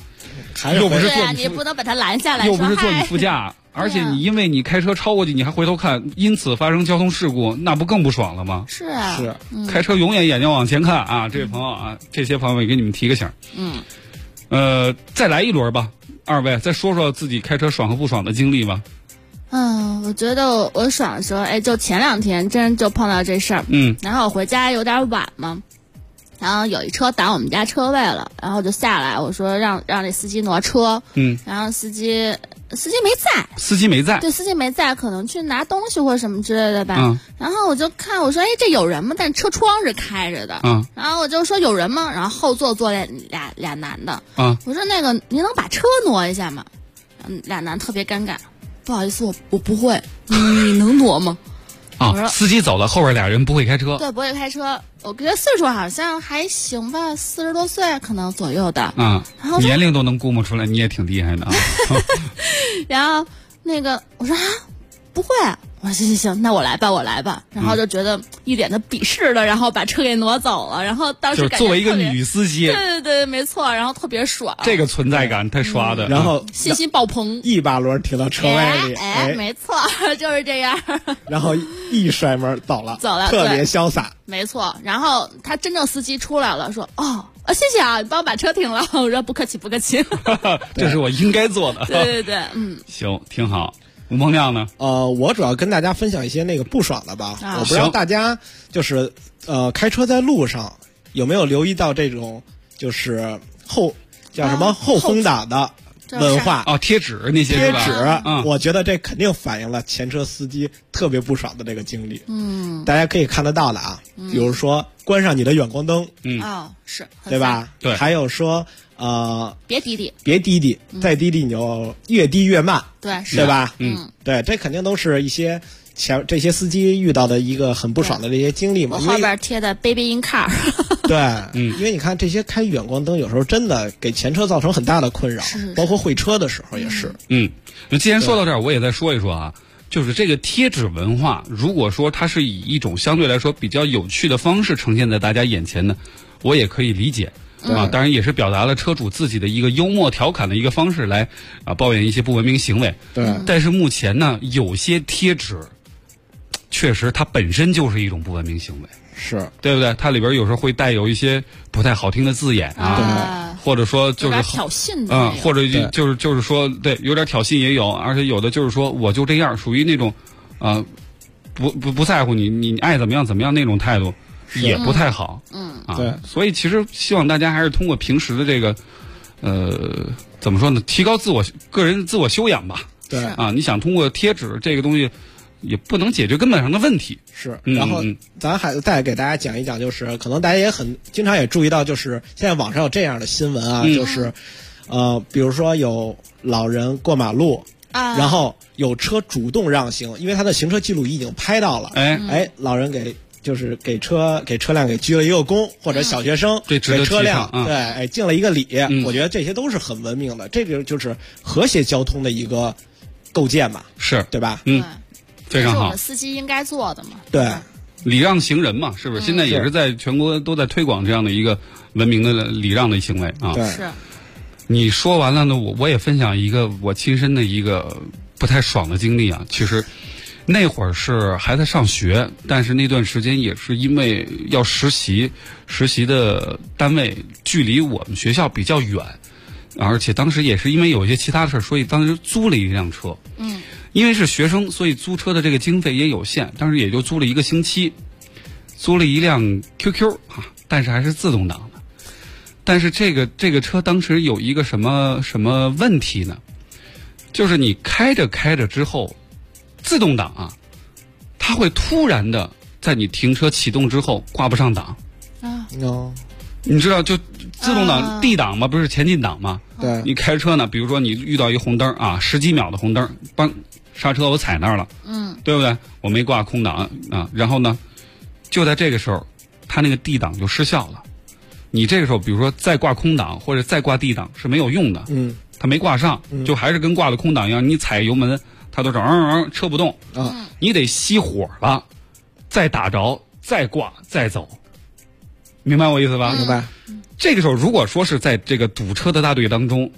Speaker 6: 又不是坐
Speaker 8: 你不能把他拦下来，
Speaker 6: 又不是坐你副驾，而且你因为你开车超过去，你还回头看，因此发生交通事故，那不更不爽了吗？
Speaker 8: 是啊，
Speaker 9: 是，
Speaker 6: 开车永远眼睛往前看啊！这位朋友啊，这些朋友也给你们提个醒。再来一轮吧，二位再说说自己开车爽和不爽的经历吧。
Speaker 8: 我觉得我爽的时候，就前2天真就碰到这事儿。然后我回家有点晚嘛，然后有一车挡我们家车位了，然后我就下来，我说让那司机挪车。然后司机没在。对，司机没在，可能去拿东西或什么之类的吧。然后我就看，我说这有人吗？但车窗是开着的。然后我就说有人吗？然后后座坐俩男的。我说那个您能把车挪一下吗？俩男特别尴尬。不好意思，我不会，你能挪吗？
Speaker 6: 司机走了，后边俩人不会开车。
Speaker 8: 对，不会开车。我觉得岁数好像还行吧，40多岁可能左右的。然后
Speaker 6: 年龄都能估摸出来，你也挺厉害的啊。
Speaker 8: 然后那个我说不会。我说行，那我来吧。然后就觉得一脸的鄙视了，然后把车给挪走了。然后当时
Speaker 6: 就是作为一个女司机，
Speaker 8: 对，没错，然后特别爽，
Speaker 6: 这个存在感太刷的，
Speaker 9: 然后
Speaker 8: 信心爆棚，
Speaker 9: 一把轮停到车位里，
Speaker 8: 没错，就是这样。
Speaker 9: 然后一甩门走了，特别潇洒，
Speaker 8: 没错。然后他真正司机出来了，说谢谢啊，你帮我把车停了。我说不客气。
Speaker 6: 这是我应该做的。
Speaker 8: 对，
Speaker 6: 行，挺好。吴鹏亮呢？
Speaker 9: 我主要跟大家分享一些那个不爽的吧。我不知道大家就是开车在路上有没有留意到这种就是后风挡的文化
Speaker 6: 贴纸那些
Speaker 9: 贴纸，我觉得这肯定反映了前车司机特别不爽的这个经历。大家可以看得到的啊，比如说关上你的远光灯，
Speaker 8: 是，
Speaker 9: 对吧？
Speaker 6: 对，
Speaker 9: 还有说
Speaker 8: 别滴滴，
Speaker 9: 再滴滴你就越滴越慢，
Speaker 8: 对
Speaker 9: 吧？对，这肯定都是一些这些司机遇到的一个很不爽的这些经历嘛。
Speaker 8: 我后边贴的 Baby in car。
Speaker 9: 对，因为你看这些开远光灯，有时候真的给前车造成很大的困扰，包括会车的时候也是。
Speaker 6: 那既然说到这儿，我也再说一说啊，就是这个贴纸文化，如果说它是以一种相对来说比较有趣的方式呈现在大家眼前的，我也可以理解。当然也是表达了车主自己的一个幽默调侃的一个方式来抱怨一些不文明行为。
Speaker 9: 对，
Speaker 6: 但是目前呢，有些贴纸确实它本身就是一种不文明行为，
Speaker 9: 是
Speaker 6: 对不对？它里边有时候会带有一些不太好听的字眼或者说就是
Speaker 8: 有点挑衅的
Speaker 6: 或者就是说对，有点挑衅也有，而且有的就是说我就这样，属于那种不在乎你爱怎么样那种态度。也不太好，
Speaker 9: 对，
Speaker 6: 所以其实希望大家还是通过平时的这个，怎么说呢，提高个人自我修养吧。
Speaker 9: 对
Speaker 6: 你想通过贴纸这个东西，也不能解决根本上的问题。
Speaker 9: 是，然后咱还再给大家讲一讲，就是可能大家也很经常也注意到，就是现在网上有这样的新闻啊，就是比如说有老人过马路。然后有车主动让行，因为他的行车记录仪已经拍到了。老人给车辆给鞠了一个躬，或者小学生给车辆敬了一个礼。我觉得这些都是很文明的，这个就是和谐交通的一个构建嘛，
Speaker 6: 是对
Speaker 9: 吧？
Speaker 6: 非常好，
Speaker 8: 是我们司机应该做的嘛。
Speaker 9: 对，
Speaker 6: 礼让行人嘛，是不是？现在也是在全国都在推广这样的一个文明的礼让的行为啊。
Speaker 9: 对，
Speaker 8: 是。
Speaker 6: 你说完了呢，我也分享一个我亲身的一个不太爽的经历啊。其实那会儿是还在上学，但是那段时间也是因为要实习的单位距离我们学校比较远，而且当时也是因为有一些其他的事儿，所以当时租了一辆车。因为是学生，所以租车的这个经费也有限，当时也就租了1个星期，租了一辆 QQ 但是还是自动挡的。但是这个车当时有一个什么问题呢？就是你开着之后，自动挡它会突然的在你停车启动之后挂不上档。你知道就自动挡 D 档嘛，不是前进档嘛？
Speaker 9: 对，
Speaker 6: 你开车呢，比如说你遇到一红灯10几秒的红灯，帮刹车我踩那儿了，对不对？我没挂空档然后呢，就在这个时候，它那个 D 档就失效了。你这个时候，比如说再挂空档或者再挂 D 档是没有用的，它没挂上，就还是跟挂了空档一样，你踩油门，它都是车不动，你得熄火了，再打着，再挂，再走，明白我意思吧？
Speaker 9: 明白。
Speaker 6: 这个时候，如果说是在这个堵车的大队当中，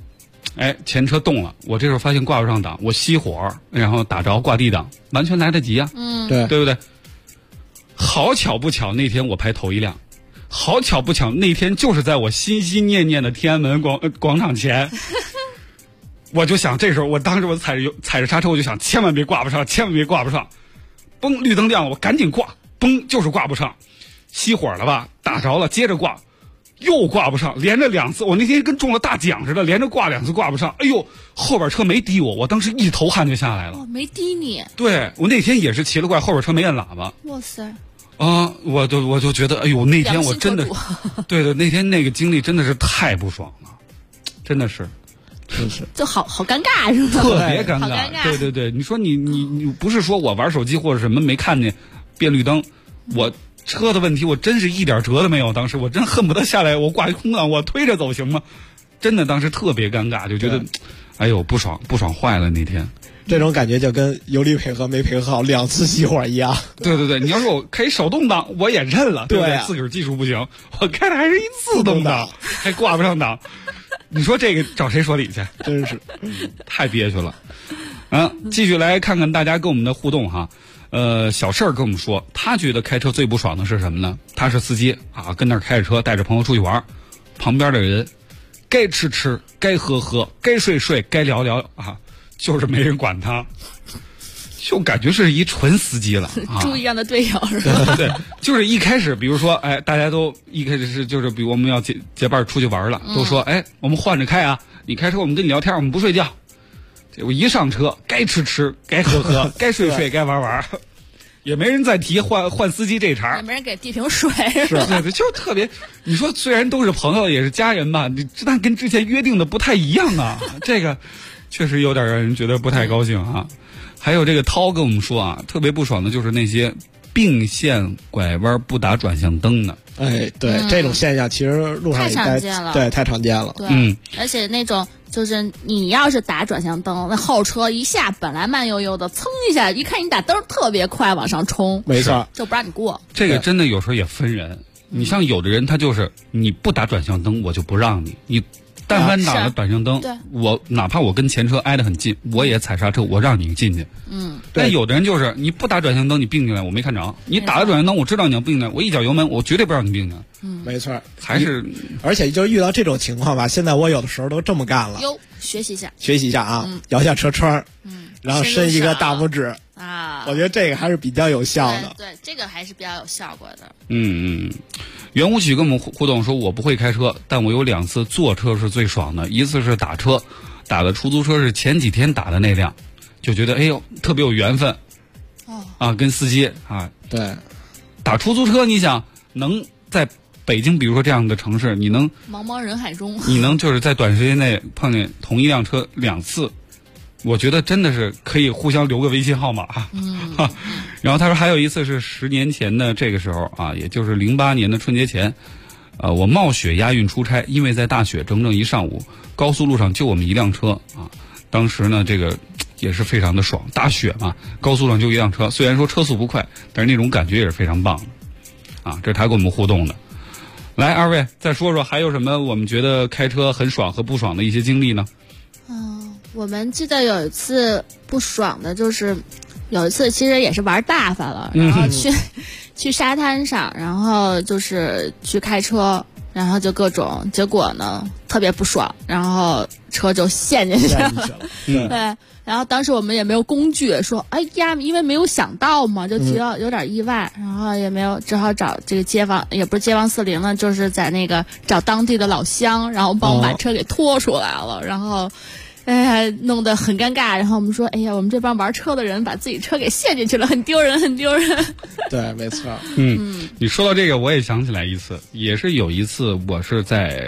Speaker 6: 前车动了，我这时候发现挂不上档，我熄火，然后打着挂 D 档，完全来得及啊。对不对？好巧不巧，那天我排头一辆，好巧不巧，那天就是在我心心念念的天安门广场前。我就想，这时候我当时我踩着刹车，我就想千万别挂不上，千万别挂不上。嘣，绿灯亮了，我赶紧挂，嘣，就是挂不上。熄火了吧，打着了，接着挂，又挂不上，连着2次，我那天跟中了大奖似的，连着挂2次挂不上。哎呦，后边车没滴我当时一头汗就下来了。
Speaker 8: 没滴你？
Speaker 6: 对，我那天也是奇了怪，后边车没按喇叭。
Speaker 8: 哇塞！
Speaker 6: 我就觉得，哎呦，那天我真的，对，那天那个经历真的是太不爽了，真的是。
Speaker 8: 就好尴尬是吧？
Speaker 6: 特别尴尬。对，你说你不是说我玩手机或者什么没看见变绿灯，我车的问题我真是一点辙都没有。当时我真恨不得下来，我挂一空档，我推着走行吗？真的当时特别尴尬，就觉得，哎呦不爽坏了那天。
Speaker 9: 这种感觉就跟油离配合没配合好2次熄火一样。
Speaker 6: 对，你要说我开手动挡我也认了，对不对？自个儿技术不行，我开的还是一自动挡，还挂不上档。你说这个找谁说理去？
Speaker 9: 真是
Speaker 6: 太憋屈了。继续来看看大家跟我们的互动哈。小事儿跟我们说，他觉得开车最不爽的是什么呢？他是司机啊，跟那儿开着车带着朋友出去玩，旁边的人该吃，该喝，该睡，该聊啊，就是没人管他，就感觉是一纯司机了啊。
Speaker 8: 猪一样的队友是吧？
Speaker 6: 对，就是一开始比如说大家都一开始是就是比我们要结伴出去玩了，都说我们换着开啊，你开车我们跟你聊天，我们不睡觉。我一上车该吃，该喝，该睡，该玩，也没人再提换司机这茬，
Speaker 8: 也没人给递瓶水。
Speaker 6: 是对，就特别。你说虽然都是朋友，也是家人吧，但跟之前约定的不太一样啊。这个确实有点让人觉得不太高兴啊。还有这个涛跟我们说啊，特别不爽的就是那些并线拐弯不打转向灯的。
Speaker 9: 对，这种现象其实路上
Speaker 8: 太常见了。
Speaker 9: 对，太常见了。
Speaker 8: 对，而且那种就是你要是打转向灯，那后车一下本来慢悠悠的，噌一下一看你打灯特别快往上冲，
Speaker 9: 没错，
Speaker 8: 就不让你过。
Speaker 6: 这个真的有时候也分人，你像有的人他就是你不打转向灯我就不让你但凡打了转向灯，我哪怕我跟前车挨得很近，我也踩刹车，我让你进去。但有的人就是你不打转向灯，你并进来我没看着；你打了转向灯，我知道你要并进来，我一脚油门，我绝对不让你并进来。
Speaker 9: 没错，
Speaker 6: 而
Speaker 9: 且就遇到这种情况吧，现在我有的时候都这么干了。
Speaker 8: 学习一下
Speaker 9: 啊，摇下车窗，然后伸一个大拇指啊，我觉得这个还是比较有效的。
Speaker 8: 对，这个还是比较有效果的。
Speaker 6: 袁武曲跟我们互动说，我不会开车，但我有2次坐车是最爽的，一次是打车，打的出租车是前几天打的那辆，就觉得哎呦特别有缘分。跟司机啊，
Speaker 9: 对，
Speaker 6: 打出租车，你想能在北京比如说这样的城市，你能
Speaker 8: 茫茫人海中，
Speaker 6: 你能就是在短时间内碰见同一辆车2次，我觉得真的是可以互相留个微信号码。然后他说还有一次是10年前的这个时候啊，也就是08年的春节前，我冒雪押运出差，因为在大雪整整一上午，高速路上就我们一辆车啊，当时呢这个也是非常的爽，大雪嘛，高速上就一辆车，虽然说车速不快，但是那种感觉也是非常棒的啊。这是他跟我们互动的。来，二位再说说还有什么我们觉得开车很爽和不爽的一些经历呢？
Speaker 8: 我们记得有一次不爽的，就是有一次其实也是玩大发了，然后去沙滩上，然后就是去开车，然后就各种，结果呢特别不爽，然后车就陷进去了。对，然后当时我们也没有工具，说哎呀，因为没有想到嘛，就提到有点意外，然后也没有，只好找这个街坊，也不是街坊40了，就是在那个找当地的老乡，然后帮我们把车给拖出来了，然后弄得很尴尬。然后我们说，哎呀，我们这帮玩车的人把自己车给陷进去了，很丢人，很丢人。
Speaker 9: 对，没错。
Speaker 6: 你说到这个，我也想起来一次，也是有一次，我是在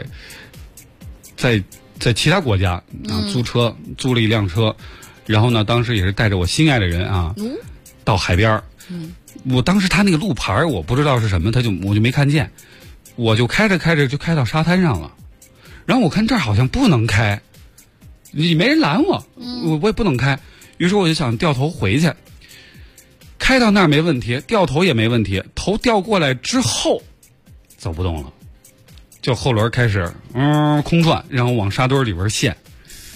Speaker 6: 其他国家啊租了一辆车，然后呢，当时也是带着我心爱的人啊，到海边。我当时他那个路牌我不知道是什么，我就没看见，我就开着就开到沙滩上了，然后我看这儿好像不能开。你没人拦我，我也不能开，于是我就想掉头回去。开到那儿没问题，掉头也没问题，头掉过来之后走不动了，就后轮开始空转，然后往沙堆里边陷。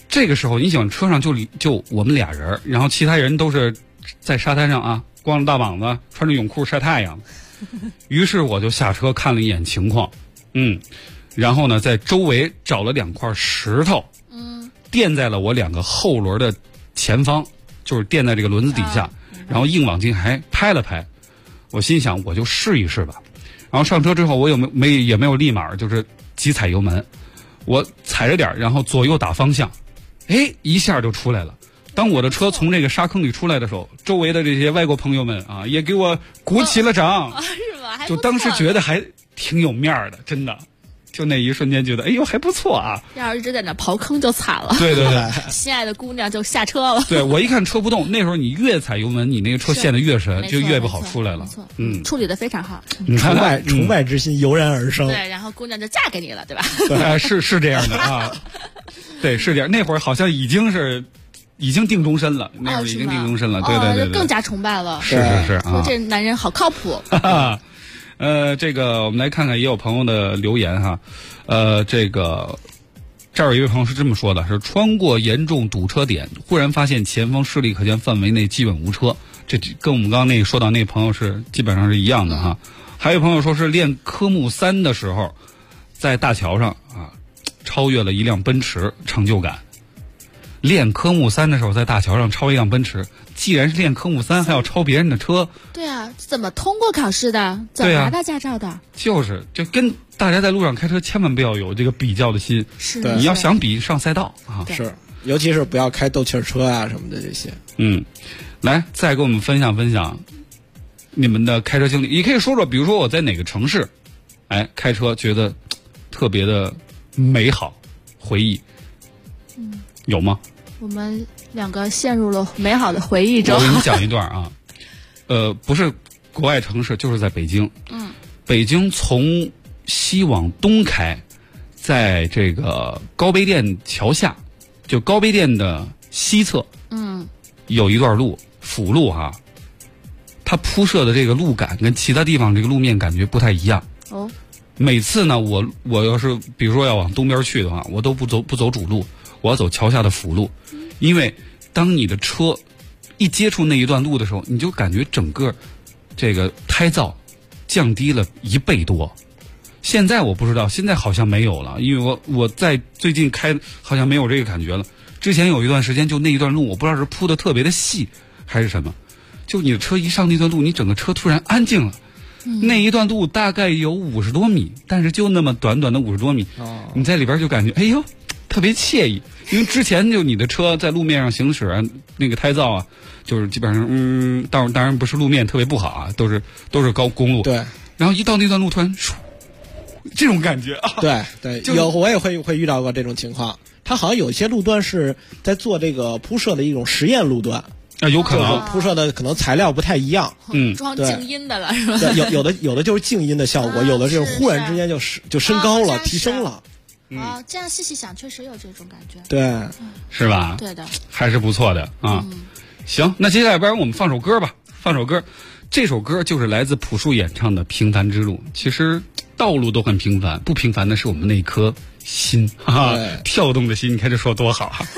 Speaker 6: 这个时候你想车上就我们俩人，然后其他人都是在沙滩上啊，光着大膀子，穿着泳裤晒太阳。于是我就下车看了一眼情况，然后呢，在周围找了2块石头，垫在了我2个后轮的前方，就是垫在这个轮子底下，然后硬往进还拍了拍。我心想，我就试一试吧。然后上车之后，我也没有立马就是急踩油门，我踩着点，然后左右打方向，一下就出来了。当我的车从这个沙坑里出来的时候，周围的这些外国朋友们啊，也给我鼓起了掌，
Speaker 8: 是吧？
Speaker 6: 就当时觉得还挺有面儿的，真的。就那一瞬间觉得，哎呦还不错啊！
Speaker 8: 要是一直在那刨坑就惨了。
Speaker 6: 对对对，
Speaker 8: 心爱的姑娘就下车了。
Speaker 6: 对，我一看车不动，那时候你越踩油门，你那个车陷得越深，就越不好出来了。
Speaker 8: 处理得非常好。
Speaker 9: 崇拜之心油然而生。
Speaker 8: 对，然后姑娘就嫁给你了，对吧？
Speaker 6: 对，是这样的啊。对，是这样。那会儿好像已经定终身了，那会儿已经定终身了。对对对，
Speaker 8: 更加崇拜了。
Speaker 6: 是啊，
Speaker 8: 这男人好靠谱。
Speaker 6: 这个我们来看看，也有朋友的留言哈。这儿有一位朋友是这么说的：是穿过严重堵车点，忽然发现前方视力可见范围内基本无车。这跟我们刚刚说到那朋友是基本上是一样的哈。还有朋友说是练科目3的时候，在大桥上啊超越了一辆奔驰，成就感。练科目3的时候在大桥上超一辆奔驰，既然是练科目3，还要超别人的车。
Speaker 8: 对啊，怎么通过考试的？怎么拿到驾照的？
Speaker 6: 就跟大家在路上开车千万不要有这个比较的心。
Speaker 8: 是，
Speaker 6: 你要想比上赛道啊。
Speaker 9: 是，尤其是不要开斗气车啊什么的这些。
Speaker 6: 来再给我们分享分享你们的开车经历。你可以说说，比如说我在哪个城市，开车觉得特别的美好回忆。有吗？
Speaker 8: 我们2个陷入了美好的回忆中。
Speaker 6: 我给你讲一段啊，不是国外城市，就是在北京。北京从西往东开，在这个高碑店桥下，就高碑店的西侧，有一段路，辅路哈，它铺设的这个路感跟其他地方这个路面感觉不太一样。每次呢，我要是比如说要往东边去的话，我都不走主路。我要走桥下的辅路，因为当你的车一接触那一段路的时候，你就感觉整个这个胎噪降低了1倍多。现在我不知道，现在好像没有了，因为我在最近开好像没有这个感觉了。之前有一段时间，就那一段路，我不知道是铺的特别的细还是什么，就你的车一上那段路，你整个车突然安静了。那一段路大概有50多米，但是就那么短短的50多米，你在里边就感觉哎呦特别惬意。因为之前就你的车在路面上行驶啊，那个胎噪啊，就是基本上当然不是路面特别不好啊，都是高公路。
Speaker 9: 对。
Speaker 6: 然后一到那段路突然这种感觉啊。
Speaker 9: 对，我也会遇到过这种情况。它好像有些路段是在做这个铺设的一种实验路段。
Speaker 6: 有可能
Speaker 9: 铺设的可能材料不太一样，
Speaker 8: 装静音的了是吧？
Speaker 9: 有的就是静音的效果，有的是忽然之间就升高了，提升了。
Speaker 8: 这样细细想，确实有这种感觉。
Speaker 9: 对，
Speaker 6: 是吧？
Speaker 8: 对的，
Speaker 6: 还是不错的啊。行，那接下来不然我们放首歌吧。这首歌就是来自朴树演唱的《平凡之路》。其实道路都很平凡，不平凡的是我们那颗心，跳动的心。你看这说多好啊！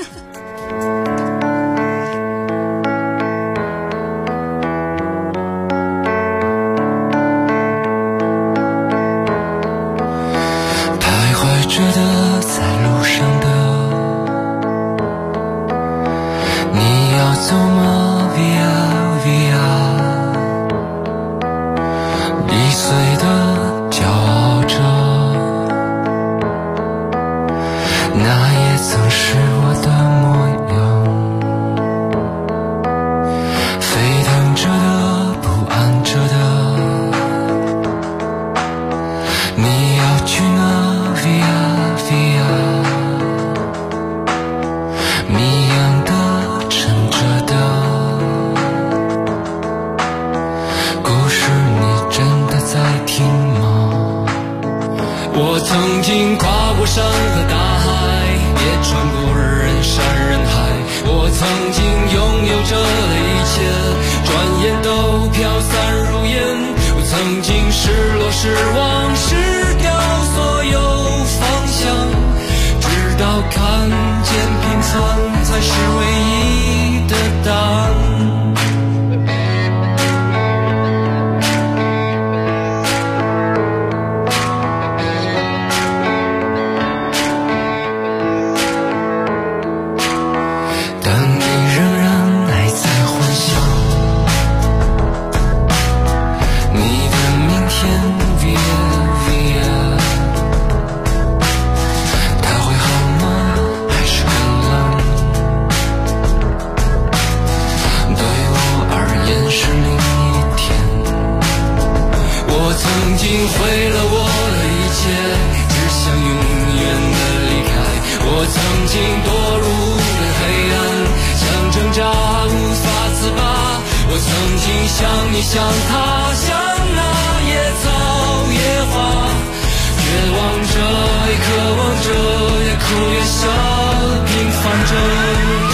Speaker 10: 看见拼凑我曾经毁了我的一切，只想永远的离开。我曾经堕入了黑暗，想挣扎无法自拔。我曾经像你像他，像那野草野花，绝望着也渴望着，也哭也笑，平凡着。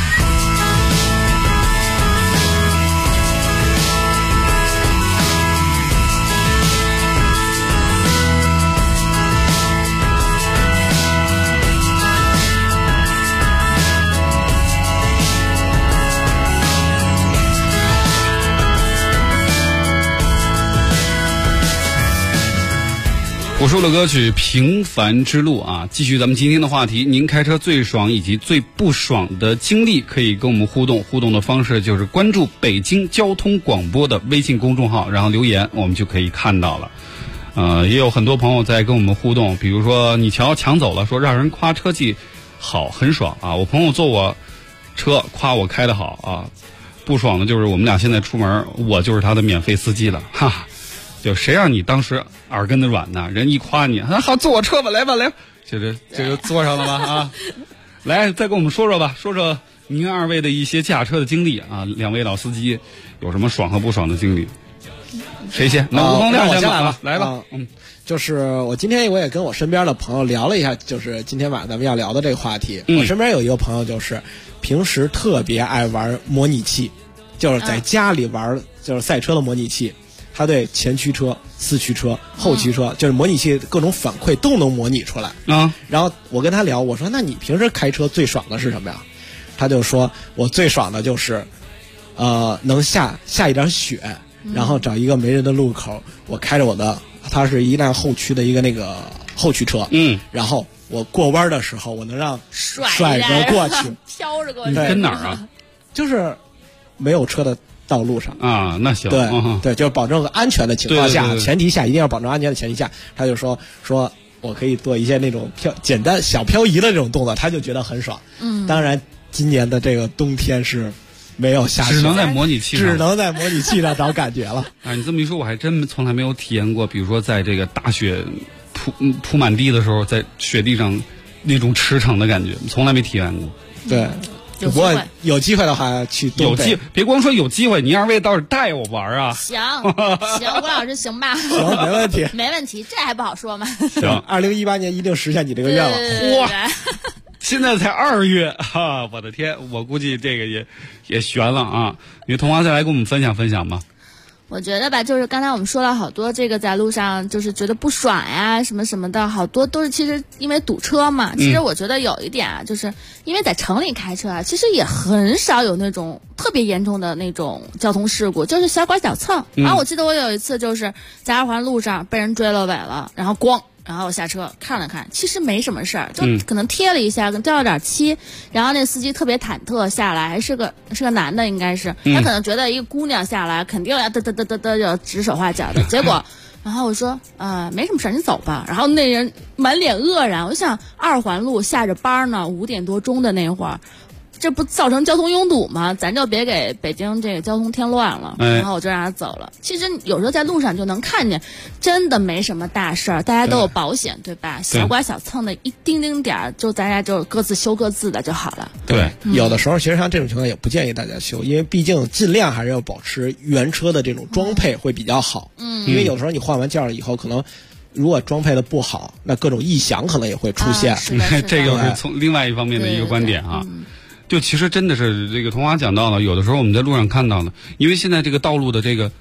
Speaker 6: 朴树的歌曲《平凡之路》啊，继续咱们今天的话题，您开车最爽以及最不爽的经历，可以跟我们互动。互动的方式就是关注北京交通广播的微信公众号，然后留言，我们就可以看到了。也有很多朋友在跟我们互动，比如说你瞧抢走了，说让人夸车技好，很爽啊！我朋友坐我车夸我开得好啊，不爽的就是我们俩现在出门，我就是他的免费司机了，哈哈。就谁让你当时耳根子软呢？人一夸你，好坐我车吧，来吧来吧，这就坐上了吧啊！来，再跟我们说说吧，说说您二位的一些驾车的经历啊，两位老司机有什么爽和不爽的经历？谁先？那吴光亮先吧，来吧。
Speaker 9: 就是我今天我也跟我身边的朋友聊了一下，就是今天晚上咱们要聊的这个话题。我身边有一个朋友，就是平时特别爱玩模拟器，就是在家里玩就是赛车的模拟器。他对前驱车、四驱车、后驱车，就是模拟器各种反馈都能模拟出来啊。然后我跟他聊，我说：“那你平时开车最爽的是什么呀？”他就说：“我最爽的就是，能下一点雪，然后找一个没人的路口，我开着我的，它是一辆后驱的一个那个后驱车，然后我过弯的时候，我能让甩着过去，
Speaker 8: 飘着过去。
Speaker 6: 你跟哪儿啊？
Speaker 9: 就是没有车的道路上
Speaker 6: 啊，那行，
Speaker 9: 对，就是保证安全的情况下，前提下一定要保证安全的前提下，他就说我可以做一些那种简单小漂移的这种动作，他就觉得很爽。当然今年的这个冬天是没有下雪，
Speaker 6: 只能在模拟器
Speaker 9: 上找感觉了。
Speaker 6: 啊，你这么一说，我还真从来没有体验过，比如说在这个大雪铺满地的时候，在雪地上那种驰骋的感觉，从来没体验过。
Speaker 9: 对。不过有机会的话去东北，
Speaker 6: 别光说有机会，你二位倒是带我玩啊！
Speaker 8: 行，吴老师行吧？
Speaker 9: 行，没问题，
Speaker 8: 没问题，这还不好说吗？
Speaker 9: 行，2018年一定实现你这个愿望。
Speaker 6: 哇，现在才2月哈，我的天，我估计这个也悬了啊！你童话再来跟我们分享分享吧。
Speaker 8: 我觉得吧，就是刚才我们说了好多，这个在路上就是觉得不爽呀，什么什么的，好多都是其实因为堵车嘛。其实我觉得有一点啊，就是因为在城里开车啊，其实也很少有那种特别严重的那种交通事故，就是小剐小蹭。然后我记得我有一次就是在2环路上被人追了尾了，然后咣。然后我下车看了看，其实没什么事儿，就可能贴了一下，掉了点漆。然后那司机特别忐忑下来，还是个男的，应该是他可能觉得一个姑娘下来肯定要要指手画脚的。结果，然后我说没什么事儿，你走吧。然后那人满脸愕然，我想2环路下着班呢，5点多钟的那会儿。这不造成交通拥堵吗？咱就别给北京这个交通添乱了。然后我就让他走了。其实有时候在路上就能看见，真的没什么大事儿，大家都有保险，对吧？小剐小蹭的一丁丁点儿，就大家就各自修各自的就好了。
Speaker 9: 对，有的时候其实像这种情况也不建议大家修，因为毕竟尽量还是要保持原车的这种装配会比较好。因为有的时候你换完件儿以后，可能如果装配的不好，那各种异响可能也会出现。
Speaker 6: 这个是从另外一方面的一个观点啊。就其实真的是这个童话讲到了，有的时候我们在路上看到了，因为现在这个道路的这个